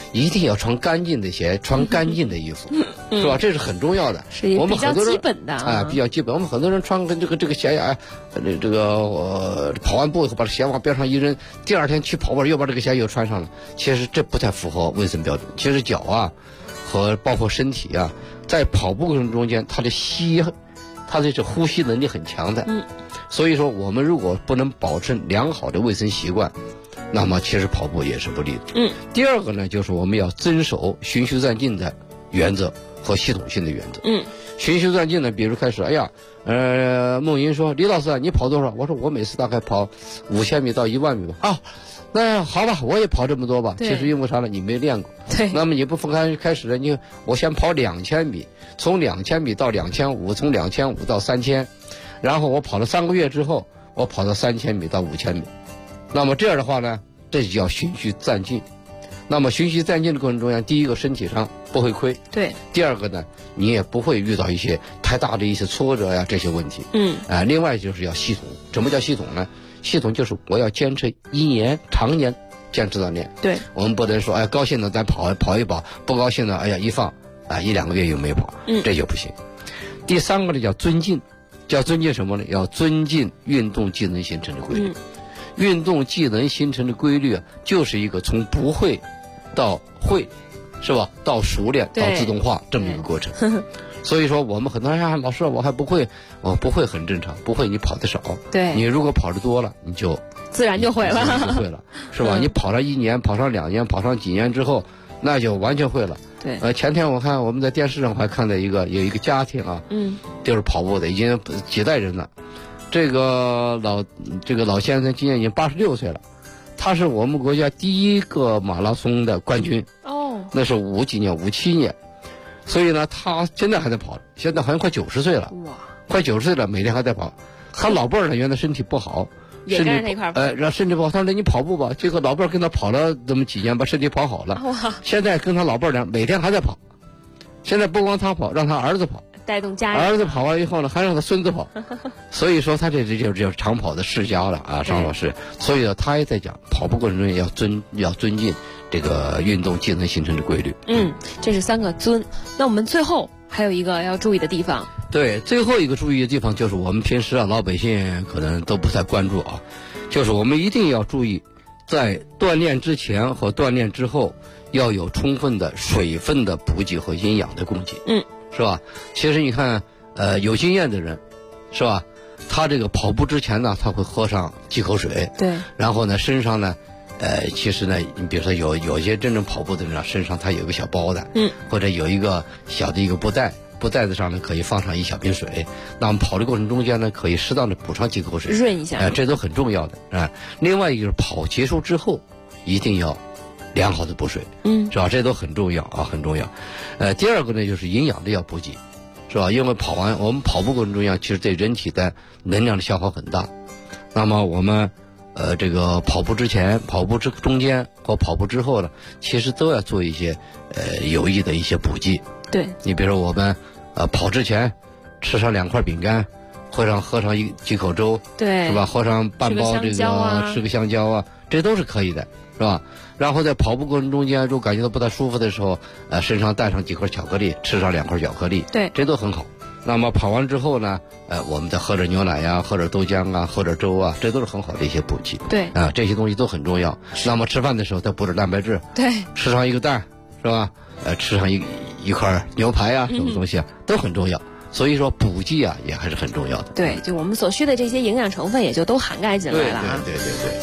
一定要穿干净的鞋，穿干净的衣服，是吧？这是很重要的。 是我们很多人比较基本的啊， 比较基本。我们很多人穿跟这个鞋呀，跑完步以后把鞋往边上一扔，第二天去跑步又把这个鞋又穿上了。其实这不太符合卫生标准。其实脚啊和包括身体啊，在跑步过程中间，它的呼吸能力很强的。所以说我们如果不能保持良好的卫生习惯，那么其实跑步也是不利的。第二个呢，就是我们要遵守循序渐进的原则和系统性的原则。循序渐进呢，比如开始，梦莹说：“李老师，你跑多少？”我说：“我每次大概跑5000米到1万米吧。”啊，那好吧，我也跑这么多吧。其实因为啥呢？你没练过。 对。 那么你不开始呢？我先跑2000米，从2000米到2500，从2500到3000，然后我跑了3个月之后，我跑到3000米到5000米。那么这样的话呢，这就叫循序渐进。那么循序渐进的过程中间，第一个身体上不会亏，对。第二个呢，你也不会遇到一些太大的一些挫折呀这些问题。另外就是要系统。什么叫系统呢？系统就是我要坚持1年，常年坚持锻炼。对。我们不能说高兴的咱跑一跑，不高兴的一放1-2个月又没跑，这就不行。第三个呢叫尊敬，叫尊敬什么呢？要尊敬运动技能形成的规律。运动技能形成的规律就是一个从不会到会，是吧？到熟练到自动化这么一个过程。所以说我们很多人老师我还不会，我不会很正常，不会你跑得少，对，你如果跑得多了，你就自然就会了， 就会了，是吧？你跑上1年，跑上2年，跑上几年之后，那就完全会了。对。前天我看我们在电视上还看到有一个家庭啊，就是跑步的，已经几代人了。这个老先生今年已经86岁了，他是我们国家第一个马拉松的冠军。那是57年，所以呢，他现在还在跑，现在好像快90岁了。哇，快90岁了，每天还在跑。他老伴儿呢，原来身体不好， 也跟着那块儿让身体不好，他说你跑步吧，结果老伴儿跟他跑了这么几年，把身体跑好了。哇，现在跟他老伴儿俩每天还在跑，现在不光他跑，让他儿子跑。 带动家人， 儿子跑完以后呢，还让他孙子跑，所以说他这就是长跑的世家了啊，张老师。所以呢，他也在讲跑步过程中要尊敬这个运动技能形成的规律。 这是3个尊。那我们最后还有一个要注意的地方。 对，最后一个注意的地方就是我们平时老百姓可能都不太关注啊，就是我们一定要注意，在锻炼之前和锻炼之后要有充分的水分的补给和营养的供给。是吧？其实你看，有经验的人，是吧？他这个跑步之前呢，他会喝上几口水。对。然后呢，身上呢，其实呢，你比如说有些真正跑步的人啊，身上他有一个小包的，或者有一个小的一个布袋，布袋子上呢可以放上一小瓶水。那我们跑的过程中间呢，可以适当的补上几口水， 润一下。 这都很重要的。另外一个就是跑结束之后，一定要良好的补水，是吧？这都很重要啊，很重要。第二个呢，就是营养的要补给，是吧？因为我们跑步过程中间，其实对人体的能量的消耗很大。那么我们这个跑步之前、跑步中间和跑步之后呢，其实都要做一些有益的一些补给。对。你比如说我们跑之前吃上2块饼干，喝上几口粥，对，是吧？喝上半包这个吃个香蕉啊，这都是可以的。是吧？然后在跑步过程中间，如果感觉到不太舒服的时候，身上带上几块巧克力，吃上2块巧克力，对，这都很好。那么跑完之后呢，我们再喝点牛奶呀，喝点豆浆啊，喝点粥啊，这都是很好的一些补给。对，这些东西都很重要。那么吃饭的时候再补点蛋白质，对，吃上一个蛋，是吧？吃上一块牛排啊，什么东西啊，都很重要。所以说补给啊，也还是很重要的。对， 就我们所需的这些营养成分，也就都涵盖进来了啊。 对。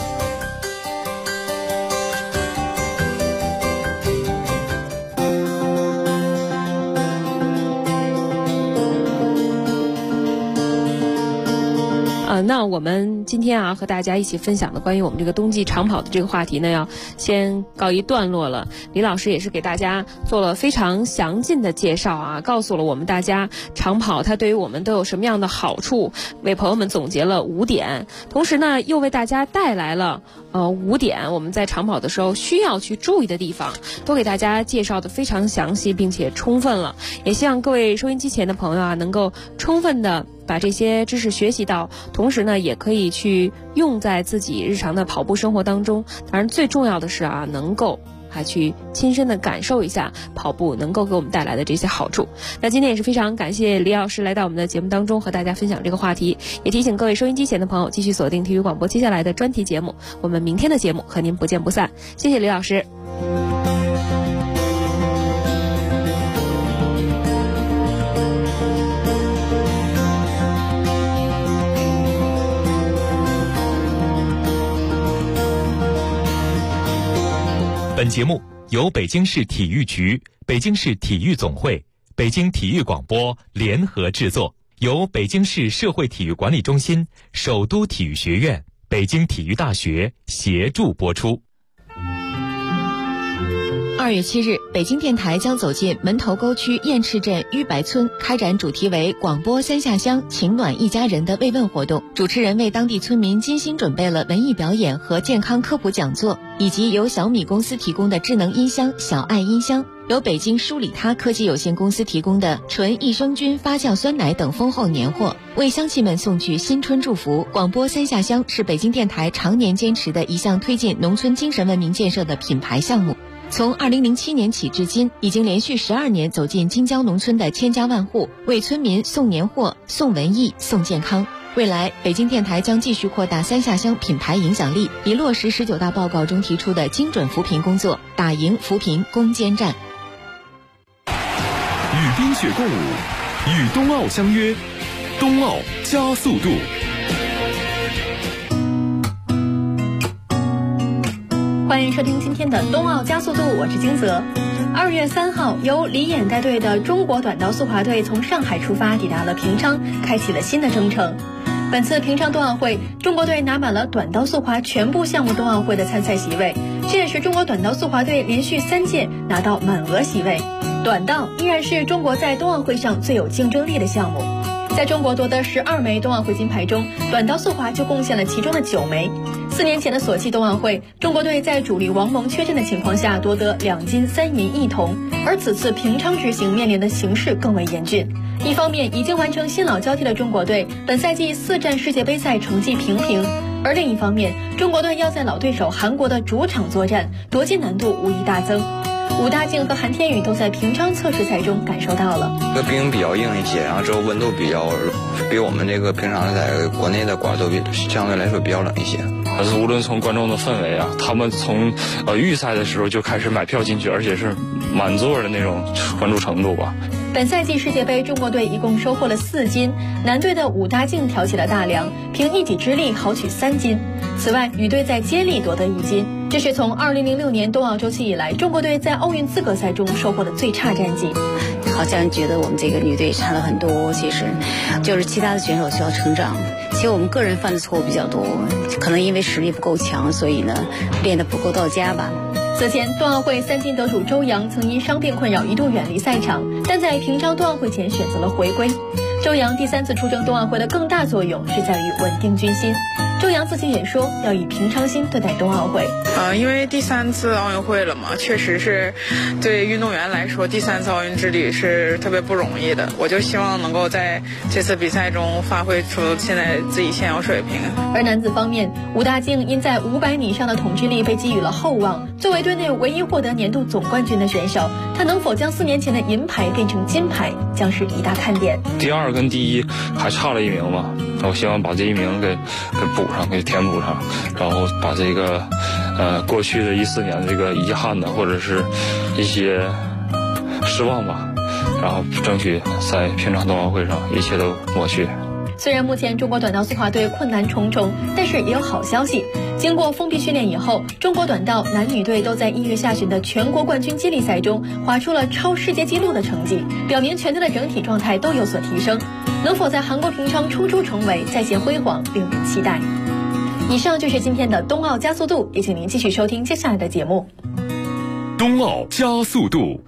那我们今天和大家一起分享的关于我们这个冬季长跑的这个话题呢，要先告一段落了。李老师也是给大家做了非常详尽的介绍告诉了我们大家长跑它对于我们都有什么样的好处，为朋友们总结了5点，同时呢又为大家带来了5点我们在长跑的时候需要去注意的地方，都给大家介绍的非常详细并且充分了。也希望各位收音机前的朋友能够充分的把这些知识学习到，同时呢也可以去用在自己日常的跑步生活当中。当然最重要的是能够去亲身的感受一下跑步能够给我们带来的这些好处。那今天也是非常感谢李老师来到我们的节目当中和大家分享这个话题，也提醒各位收音机前的朋友继续锁定体育广播接下来的专题节目，我们明天的节目和您不见不散。谢谢李老师。 本节目由北京市体育局、北京市体育总会、北京体育广播联合制作，由北京市社会体育管理中心、首都体育学院、北京体育大学协助播出。 2月7日，北京电台将走进门头沟区雁翅镇玉白村，开展主题为广播三下乡，情暖一家人的慰问活动。主持人为当地村民精心准备了文艺表演和健康科普讲座，以及由小米公司提供的智能音箱小爱音箱，由北京舒里他科技有限公司提供的纯益生菌发酵酸奶等丰厚年货，为乡亲们送去新春祝福。广播三下乡是北京电台常年坚持的一项推进农村精神文明建设的品牌项目。从2007年起至今，已经连续12年走进京郊农村的千家万户，为村民送年货、送文艺、送健康。未来，北京电台将继续扩大三下乡品牌影响力，以落实19大报告中提出的精准扶贫工作，打赢扶贫攻坚战。 与冰雪共舞，与冬奥相约，冬奥加速度。 欢迎收听今天的冬奥加速度，我是金泽。2月3号，由李演带队的中国短道速滑队从上海出发，抵达了平昌，开启了新的征程。本次平昌冬奥会，中国队拿满了短道速滑全部项目冬奥会的参赛席位，这也是中国短道速滑队连续3届拿到满额席位。短道依然是中国在冬奥会上最有竞争力的项目。在中国夺得12枚冬奥会金牌中，短道速滑就贡献了其中的9枚。4年前的索契冬奥会，中国队在主力王蒙缺阵的情况下夺得2金3银1铜，而此次平昌之行面临的形势更为严峻。一方面，已经完成新老交替的中国队本赛季4站世界杯赛成绩平平，而另一方面，中国队要在老对手韩国的主场作战，夺金难度无疑大增。武大靖和韩天宇都在平昌测试赛中感受到了。 这冰比较硬一些，然后之后温度比我们这个平常在国内的馆都相对来说比较冷一些。 但是无论从观众的氛围啊，他们从预赛的时候就开始买票进去，而且是满座的那种关注程度吧。 本赛季世界杯，中国队一共收获了4金，男队的武大靖挑起了大梁，凭一己之力豪取3金。此外，女队在接力夺得1金，这是从2006年冬奥周期以来，中国队在奥运资格赛中收获的最差战绩。 好像觉得我们这个女队差了很多，其实就是其他的选手需要成长。其实我们个人犯的错误比较多，可能因为实力不够强，所以呢练得不够到家吧。 此前，冬奥会3金得主周洋曾因伤病困扰一度远离赛场，但在平昌冬奥会前选择了回归。周洋第3次出征冬奥会的更大作用是在于稳定军心。周洋自己也说要以平常心对待冬奥会。 因为第3次奥运会了嘛，确实是对运动员来说，第3次奥运之旅是特别不容易的。我就希望能够在这次比赛中发挥出现在自己现有水平。 而男子方面，武大靖因在500米上的统治力被寄予了厚望。作为队内唯一获得年度总冠军的选手，他能否将4年前的银牌变成金牌，将是一大看点。 第2跟第1还差了1名嘛，我希望把这1名给补上，给填补上，然后把这个过去的14年这个遗憾的或者是一些失望吧，然后争取在平昌冬奥会上一切都抹去。 虽然目前中国短道速滑队困难重重，但是也有好消息。经过封闭训练以后，中国短道男女队都在1月下旬的全国冠军接力赛中划出了超世界纪录的成绩，表明全队的整体状态都有所提升。能否在韩国平昌突出重围，再现辉煌，令人期待。以上就是今天的冬奥加速度，也请您继续收听接下来的节目。 冬奥加速度。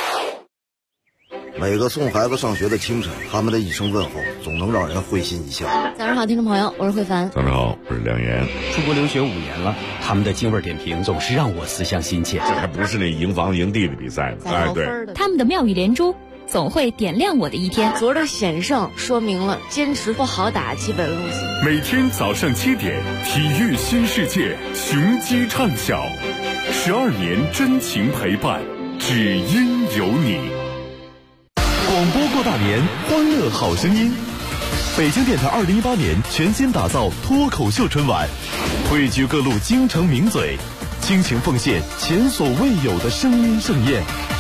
每个送孩子上学的清晨，他们的一声问候总能让人会心一笑。 早上好，听众朋友，我是慧凡。 早上好，我是梁岩。 出国留学5年了，他们的京味点评总是让我思乡心切。 这还不是那营房营地的比赛呢，哎，对， 他们的妙语连珠总会点亮我的一天。 昨儿的险胜说明了坚持不好打基本路线。 每天早上7点，体育新世界，雄鸡唱晓，12年真情陪伴，只因有你。 广播过大年，欢乐好声音。北京电台2018年全新打造脱口秀春晚，汇聚各路京城名嘴，倾情奉献前所未有的声音盛宴。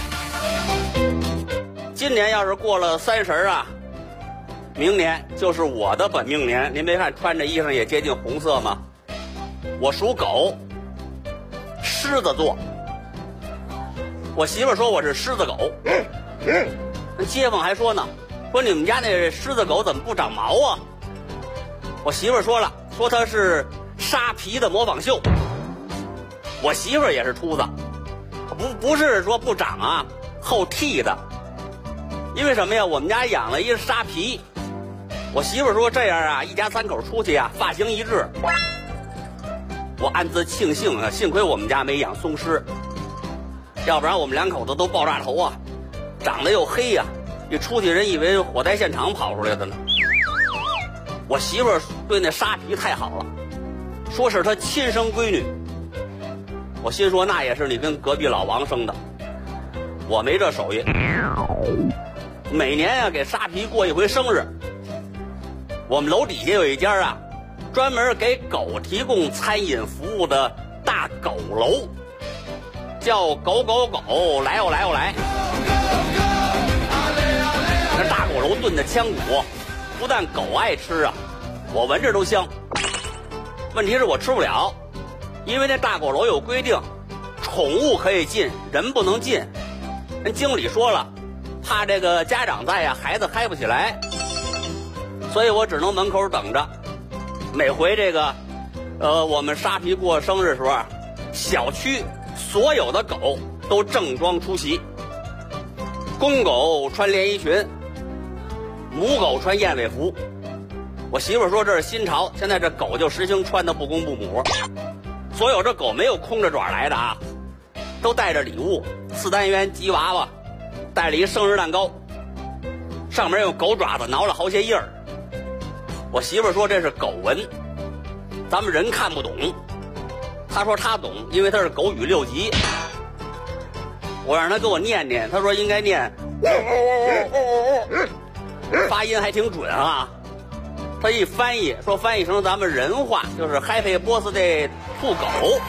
今年要是过了30啊，明年就是我的本命年。您别看穿着衣裳也接近红色吗？我属狗，狮子座。我媳妇说我是狮子狗，街坊还说呢，说你们家那狮子狗怎么不长毛啊？我媳妇说了，说它是沙皮的模仿秀。我媳妇也是秃子，不是说不长啊，后剃的。因为什么呀？我们家养了一个沙皮。我媳妇说这样啊，一家3口出去啊，发型一致。我暗自庆幸啊，幸亏我们家没养松狮，要不然我们2口子都爆炸头啊，长得又黑呀，一出去人以为火灾现场跑出来的呢。我媳妇对那沙皮太好了，说是她亲生闺女。我心说那也是你跟隔壁老王生的，我没这手艺。每年啊给沙皮过一回生日。我们楼底下有一家啊，专门给狗提供餐饮服务的大狗楼，叫狗狗狗来哦来哦来。那大狗楼炖的腔骨，不但狗爱吃啊，我闻着都香。问题是我吃不了，因为那大狗楼有规定，宠物可以进，人不能进。人经理说了，怕这个家长在呀，孩子嗨不起来，所以我只能门口等着。每回这个我们沙皮过生日的时候啊，小区所有的狗都正装出席，公狗穿连衣裙，母狗穿燕尾服。我媳妇说这是新潮，现在这狗就实行穿的不公不母。所有这狗没有空着爪来的啊，都带着礼物，4单元吉娃娃，带了一生日蛋糕，上面用狗爪子挠了好些印儿。我媳妇说这是狗文，咱们人看不懂。她说她懂，因为她是狗语6级。我让她给我念念，她说应该念，发音还挺准啊。她一翻译，说翻译成咱们人话就是 Happy Birthday 兔狗。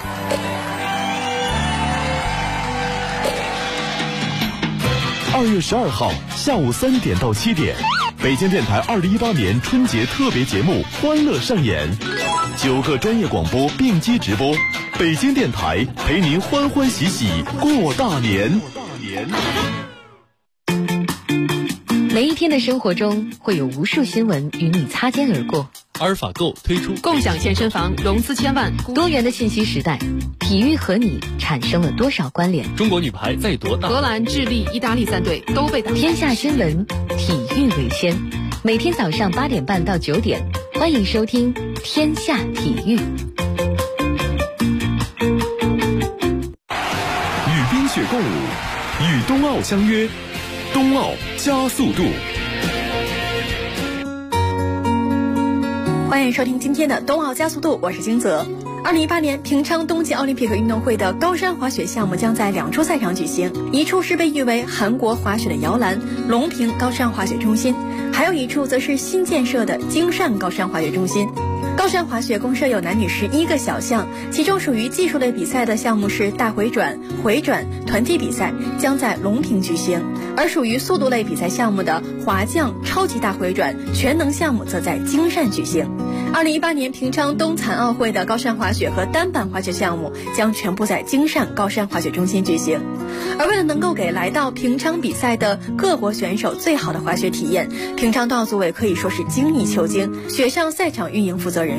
2月12号下午3点到7点，北京电台2018年春节特别节目《欢乐上演》，9个专业广播并机直播，北京电台陪您欢欢喜喜过大年。 每一天的生活中会有无数新闻与你擦肩而过。 阿尔法购推出共享健身房融资1000万， 多元的信息时代，体育和你产生了多少关联？ 中国女排再夺大， 荷兰、智利、意大利3队都被打。 天下新闻，体育为先。每天早上8点半到9点，欢迎收听《天下体育》。 与冰雪共舞，与冬奥相约，冬奥加速度。 欢迎收听今天的冬奥加速度，我是金泽。2018年平昌冬季奥林匹克运动会的高山滑雪项目将在2处赛场举行，一处是被誉为韩国滑雪的摇篮隆平高山滑雪中心，还有一处则是新建设的京善高山滑雪中心。高山滑雪共设有男女11个小项，其中属于技术类比赛的项目是大回转、回转、团体比赛，将在隆平举行；而属于速度类比赛项目的滑降、超级大回转、全能项目则在京善举行。2018年平昌冬残奥会的高山滑雪和单板滑雪项目将全部在京善高山滑雪中心举行。而为了能够给来到平昌比赛的各国选手最好的滑雪体验，平昌冬奥组委可以说是精益求精。雪上赛场运营负责人说，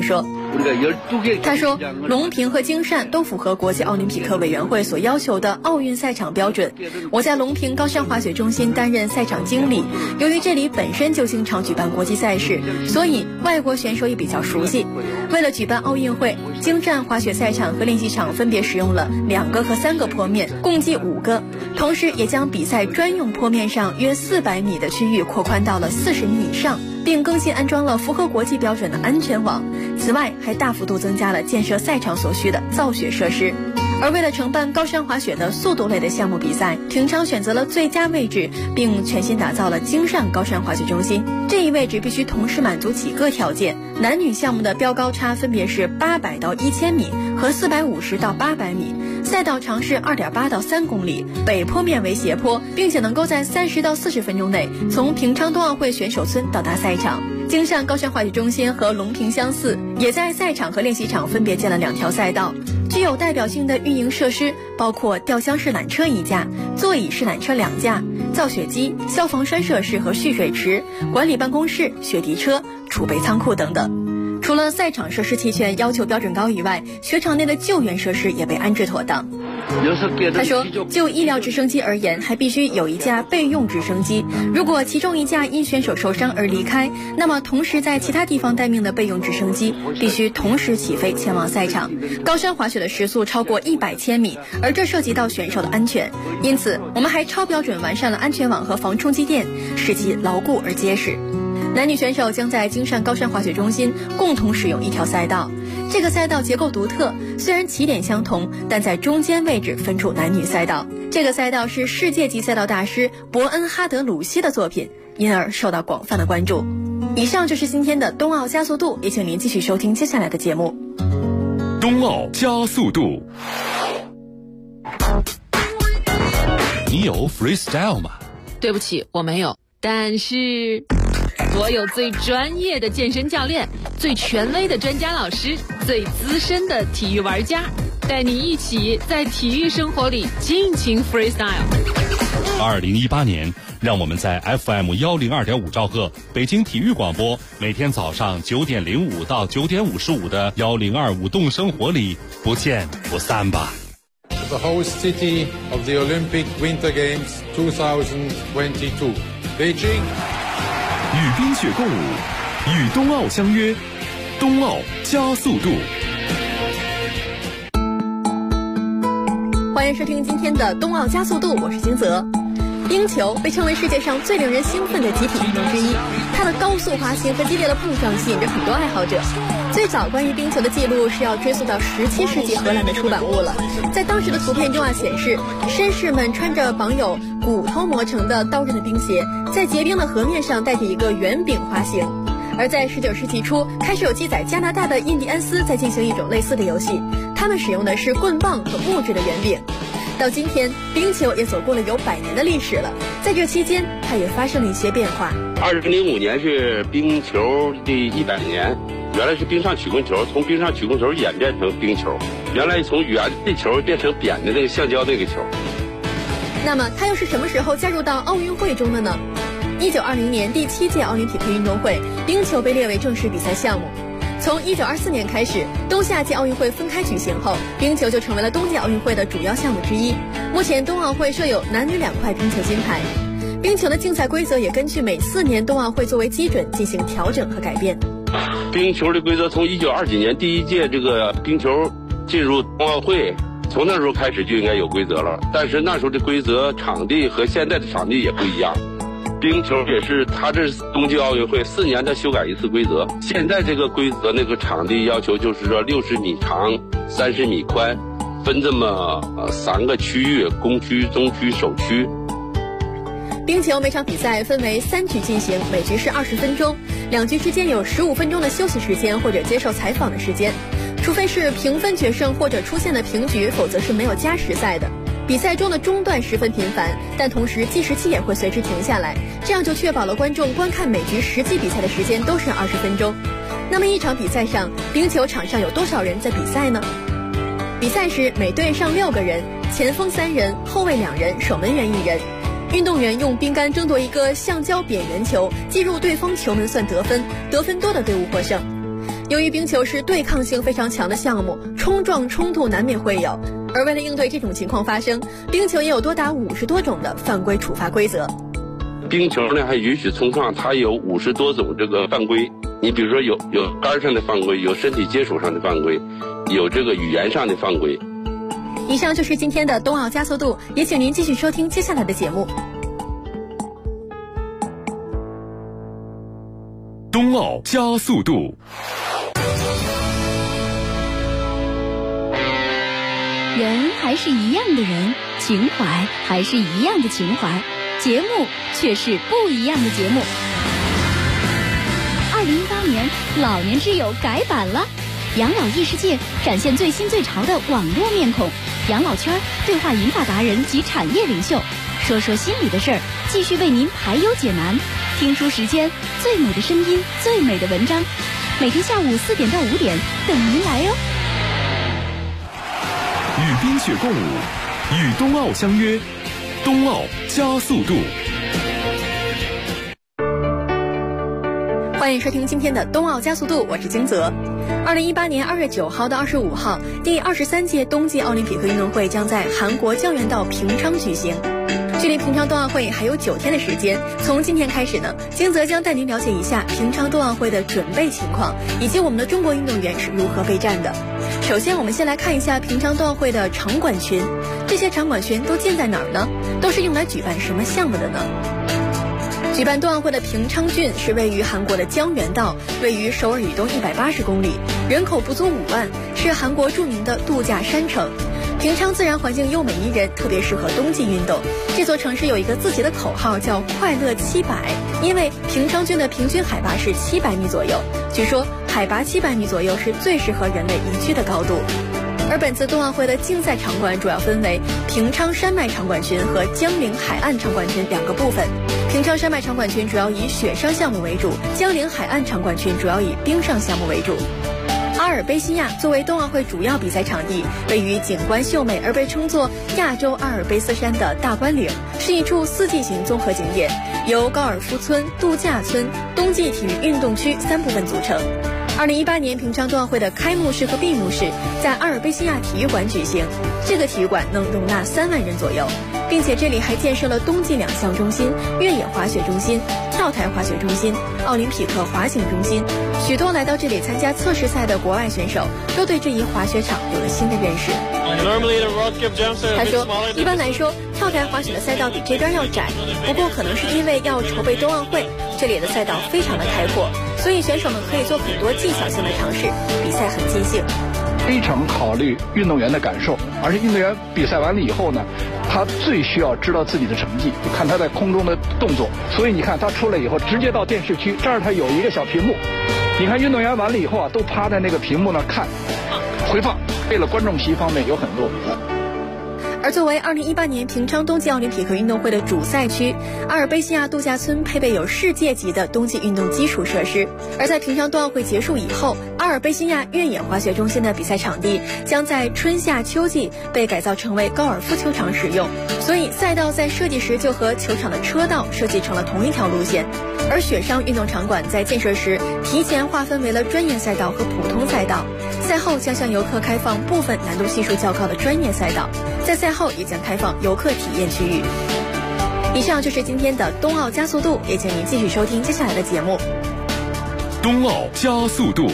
他说，龙平和京善都符合国际奥林匹克委员会所要求的奥运赛场标准。我在龙平高山滑雪中心担任赛场经理，由于这里本身就经常举办国际赛事，所以外国选手也比较熟悉。为了举办奥运会，京善滑雪赛场和练习场分别使用了2个和3个坡面，共计5个，同时也将比赛专用坡面上约400米的区域扩宽到了40米以上，并更新安装了符合国际标准的安全网。此外，还大幅度增加了建设赛场所需的造雪设施。而为了承办高山滑雪的速度类的项目比赛，平昌选择了最佳位置，并全新打造了京善高山滑雪中心。这一位置必须同时满足几个条件：男女项目的标高差分别是800到1000米和450到800米，赛道长是2.8到3公里，北坡面为斜坡，并且能够在30到40分钟内从平昌冬奥会选手村到达赛场。京善高山滑雪中心和龙平相似，也在赛场和练习场分别建了2条赛道。具有代表性的运营设施包括吊箱式缆车1架、座椅式缆车2架、造雪机、消防栓设施和蓄水池、管理办公室、雪地车、储备仓库等等。除了赛场设施齐全、要求标准高以外，雪场内的救援设施也被安置妥当。他说，就医疗直升机而言，还必须有1架备用直升机。如果其中1架因选手受伤而离开，那么同时在其他地方待命的备用直升机必须同时起飞前往赛场。高山滑雪的时速超过100千米，而这涉及到选手的安全，因此我们还超标准完善了安全网和防冲击垫，使其牢固而结实。男女选手将在京善高山滑雪中心共同使用1条赛道。这个赛道结构独特，虽然起点相同，但在中间位置分出男女赛道。这个赛道是世界级赛道大师伯恩哈德鲁西的作品，因而受到广泛的关注。以上就是今天的冬奥加速度，也请您继续收听接下来的节目。 冬奥加速度。你有 freestyle 吗？ 对不起，我没有，但是我有最专业的健身教练，最权威的专家老师，最资深的体育玩家，带你一起在体育生活里尽情 freestyle。 2018年，让我们在 FM 102.5兆赫北京体育广播，每天早上9点05到9点55的102舞动生活里不见不散吧。 The host city of the Olympic Winter Games 2022, Beijing。 与冰雪共舞，与冬奥相约，冬奥加速度。 欢迎收听今天的冬奥加速度，我是金泽。冰球被称为世界上最令人兴奋的集体运动之一，它的高速滑行和激烈的碰撞吸引着很多爱好者。最早关于冰球的记录是要追溯到17世纪荷兰的出版物了。在当时的图片中显示绅士们穿着绑有骨头磨成的刀刃的冰鞋，在结冰的河面上带着一个圆饼滑行。而在19世纪初，开始有记载加拿大的印第安斯在进行一种类似的游戏，他们使用的是棍棒和木质的圆饼。到今天，冰球也走过了有100年的历史了，在这期间它也发生了一些变化。 2005年是冰球的100年，原来是冰上曲棍球，从冰上曲棍球演变成冰球，原来从圆的球变成扁的那个橡胶那个球。 那么它又是什么时候加入到奥运会中的呢？1920年第7届奥林匹克运动会，冰球被列为正式比赛项目。从1924年开始，冬夏季奥运会分开举行后，冰球就成为了冬季奥运会的主要项目之一。目前冬奥会设有男女2块冰球金牌。冰球的竞赛规则也根据每4年冬奥会作为基准进行调整和改变。 冰球的规则从1920几年第1届这个冰球进入冬奥会，从那时候开始就应该有规则了。但是那时候的规则场地和现在的场地也不一样。冰球也是，它这是冬季奥运会4年再修改1次规则。现在这个规则那个场地要求就是说60米长、30米宽，分这么3个区域：攻区、中区、首区。 冰球每场比赛分为3局进行，每局是20分钟，2局之间有15分钟的休息时间或者接受采访的时间。除非是平分决胜或者出现的平局，否则是没有加时赛的。比赛中的中断十分频繁，但同时计时器也会随之停下来，这样就确保了观众观看每局实际比赛的时间都是20分钟。那么一场比赛上，冰球场上有多少人在比赛呢？比赛时每队上6个人，前锋3人，后卫2人，守门员1人。运动员用冰杆争夺一个橡胶扁圆球，击入对方球门算得分，得分多的队伍获胜。 由于冰球是对抗性非常强的项目，冲撞冲突难免会有，而为了应对这种情况发生，冰球也有多达50多种的犯规处罚规则。 冰球呢还允许冲撞，它有50多种这个犯规。你比如说有杆上的犯规，有身体接触上的犯规，有这个语言上的犯规。 以上就是今天的冬奥加速度，也请您继续收听接下来的节目。 冬奥加速度。 人还是一样的人，情怀还是一样的情怀，节目却是不一样的节目。2018年老年之友改版了，养老异世界展现最新最潮的网络面孔，养老圈对话银发达人及产业领袖，说说心里的事儿，继续为您排忧解难。听书时间，最美的声音，最美的文章，每天下午4点到5点等您来哟。 与冰雪共舞，与冬奥相约，冬奥加速度。 欢迎收听今天的冬奥加速度，我是金泽。2018年2月9号到25号，第23届冬季奥林匹克运动会将在韩国江原道平昌举行。距离平昌冬奥会还有9天的时间，从今天开始呢，金泽将带您了解一下平昌冬奥会的准备情况，以及我们的中国运动员是如何备战的。首先，我们先来看一下平昌冬奥会的场馆群，这些场馆群都建在哪儿呢？都是用来举办什么项目的呢？举办冬奥会的平昌郡是位于韩国的江原道，位于首尔以东180公里，人口不足5万，是韩国著名的度假山城。平昌自然环境优美宜人，特别适合冬季运动。这座城市有一个自己的口号叫快乐700，因为平昌郡的平均海拔是700米左右，据说海拔700米左右是最适合人类宜居的高度。而本次冬奥会的竞赛场馆主要分为平昌山脉场馆群和江陵海岸场馆群2个部分。平昌山脉场馆群主要以雪上项目为主，江陵海岸场馆群主要以冰上项目为主。阿尔卑西亚作为冬奥会主要比赛场地，位于景观秀美而被称作亚洲阿尔卑斯山的大关岭，是一处4季型综合景点，由高尔夫村、度假村、冬季体育运动区3部分组成。2018年平昌冬奥会的开幕式和闭幕式在阿尔卑西亚体育馆举行，这个体育馆能容纳3万人左右，并且这里还建设了冬季2项中心、越野滑雪中心、跳台滑雪中心、奥林匹克滑行中心。许多来到这里参加测试赛的国外选手都对这一滑雪场有了新的认识。他说，一般来说跳台滑雪的赛道比这边要窄，不过可能是因为要筹备冬奥会，这里的赛道非常的开阔，所以选手们可以做很多技巧性的尝试，比赛很尽兴。 非常考虑运动员的感受，而且运动员比赛完了以后呢，他最需要知道自己的成绩，就看他在空中的动作。所以你看他出来以后直接到电视区，这儿他有一个小屏幕，你看运动员完了以后啊，都趴在那个屏幕那看回放，为了观众席方面有很多。 而作为2018年平昌冬季奥林匹克运动会的主赛区，阿尔卑西亚度假村配备有世界级的冬季运动基础设施。而在平昌冬奥会结束以后，阿尔卑西亚越野滑雪中心的比赛场地将在春夏秋季被改造成为高尔夫球场使用，所以赛道在设计时就和球场的车道设计成了同一条路线。而雪上运动场馆在建设时提前划分为了专业赛道和普通赛道，赛后将向游客开放部分难度系数较高的专业赛道，在赛后也将开放游客体验区域。以上就是今天的冬奥加速度，也请您继续收听接下来的节目。 冬奥加速度。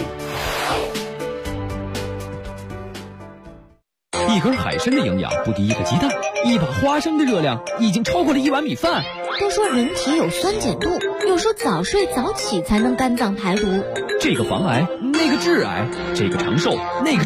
一根海参的营养不敌一个鸡蛋，一把花生的热量已经超过了1碗米饭。 都说人体有酸碱度，又说早睡早起才能肝脏排毒。 这个防癌，那个致癌，这个长寿，那个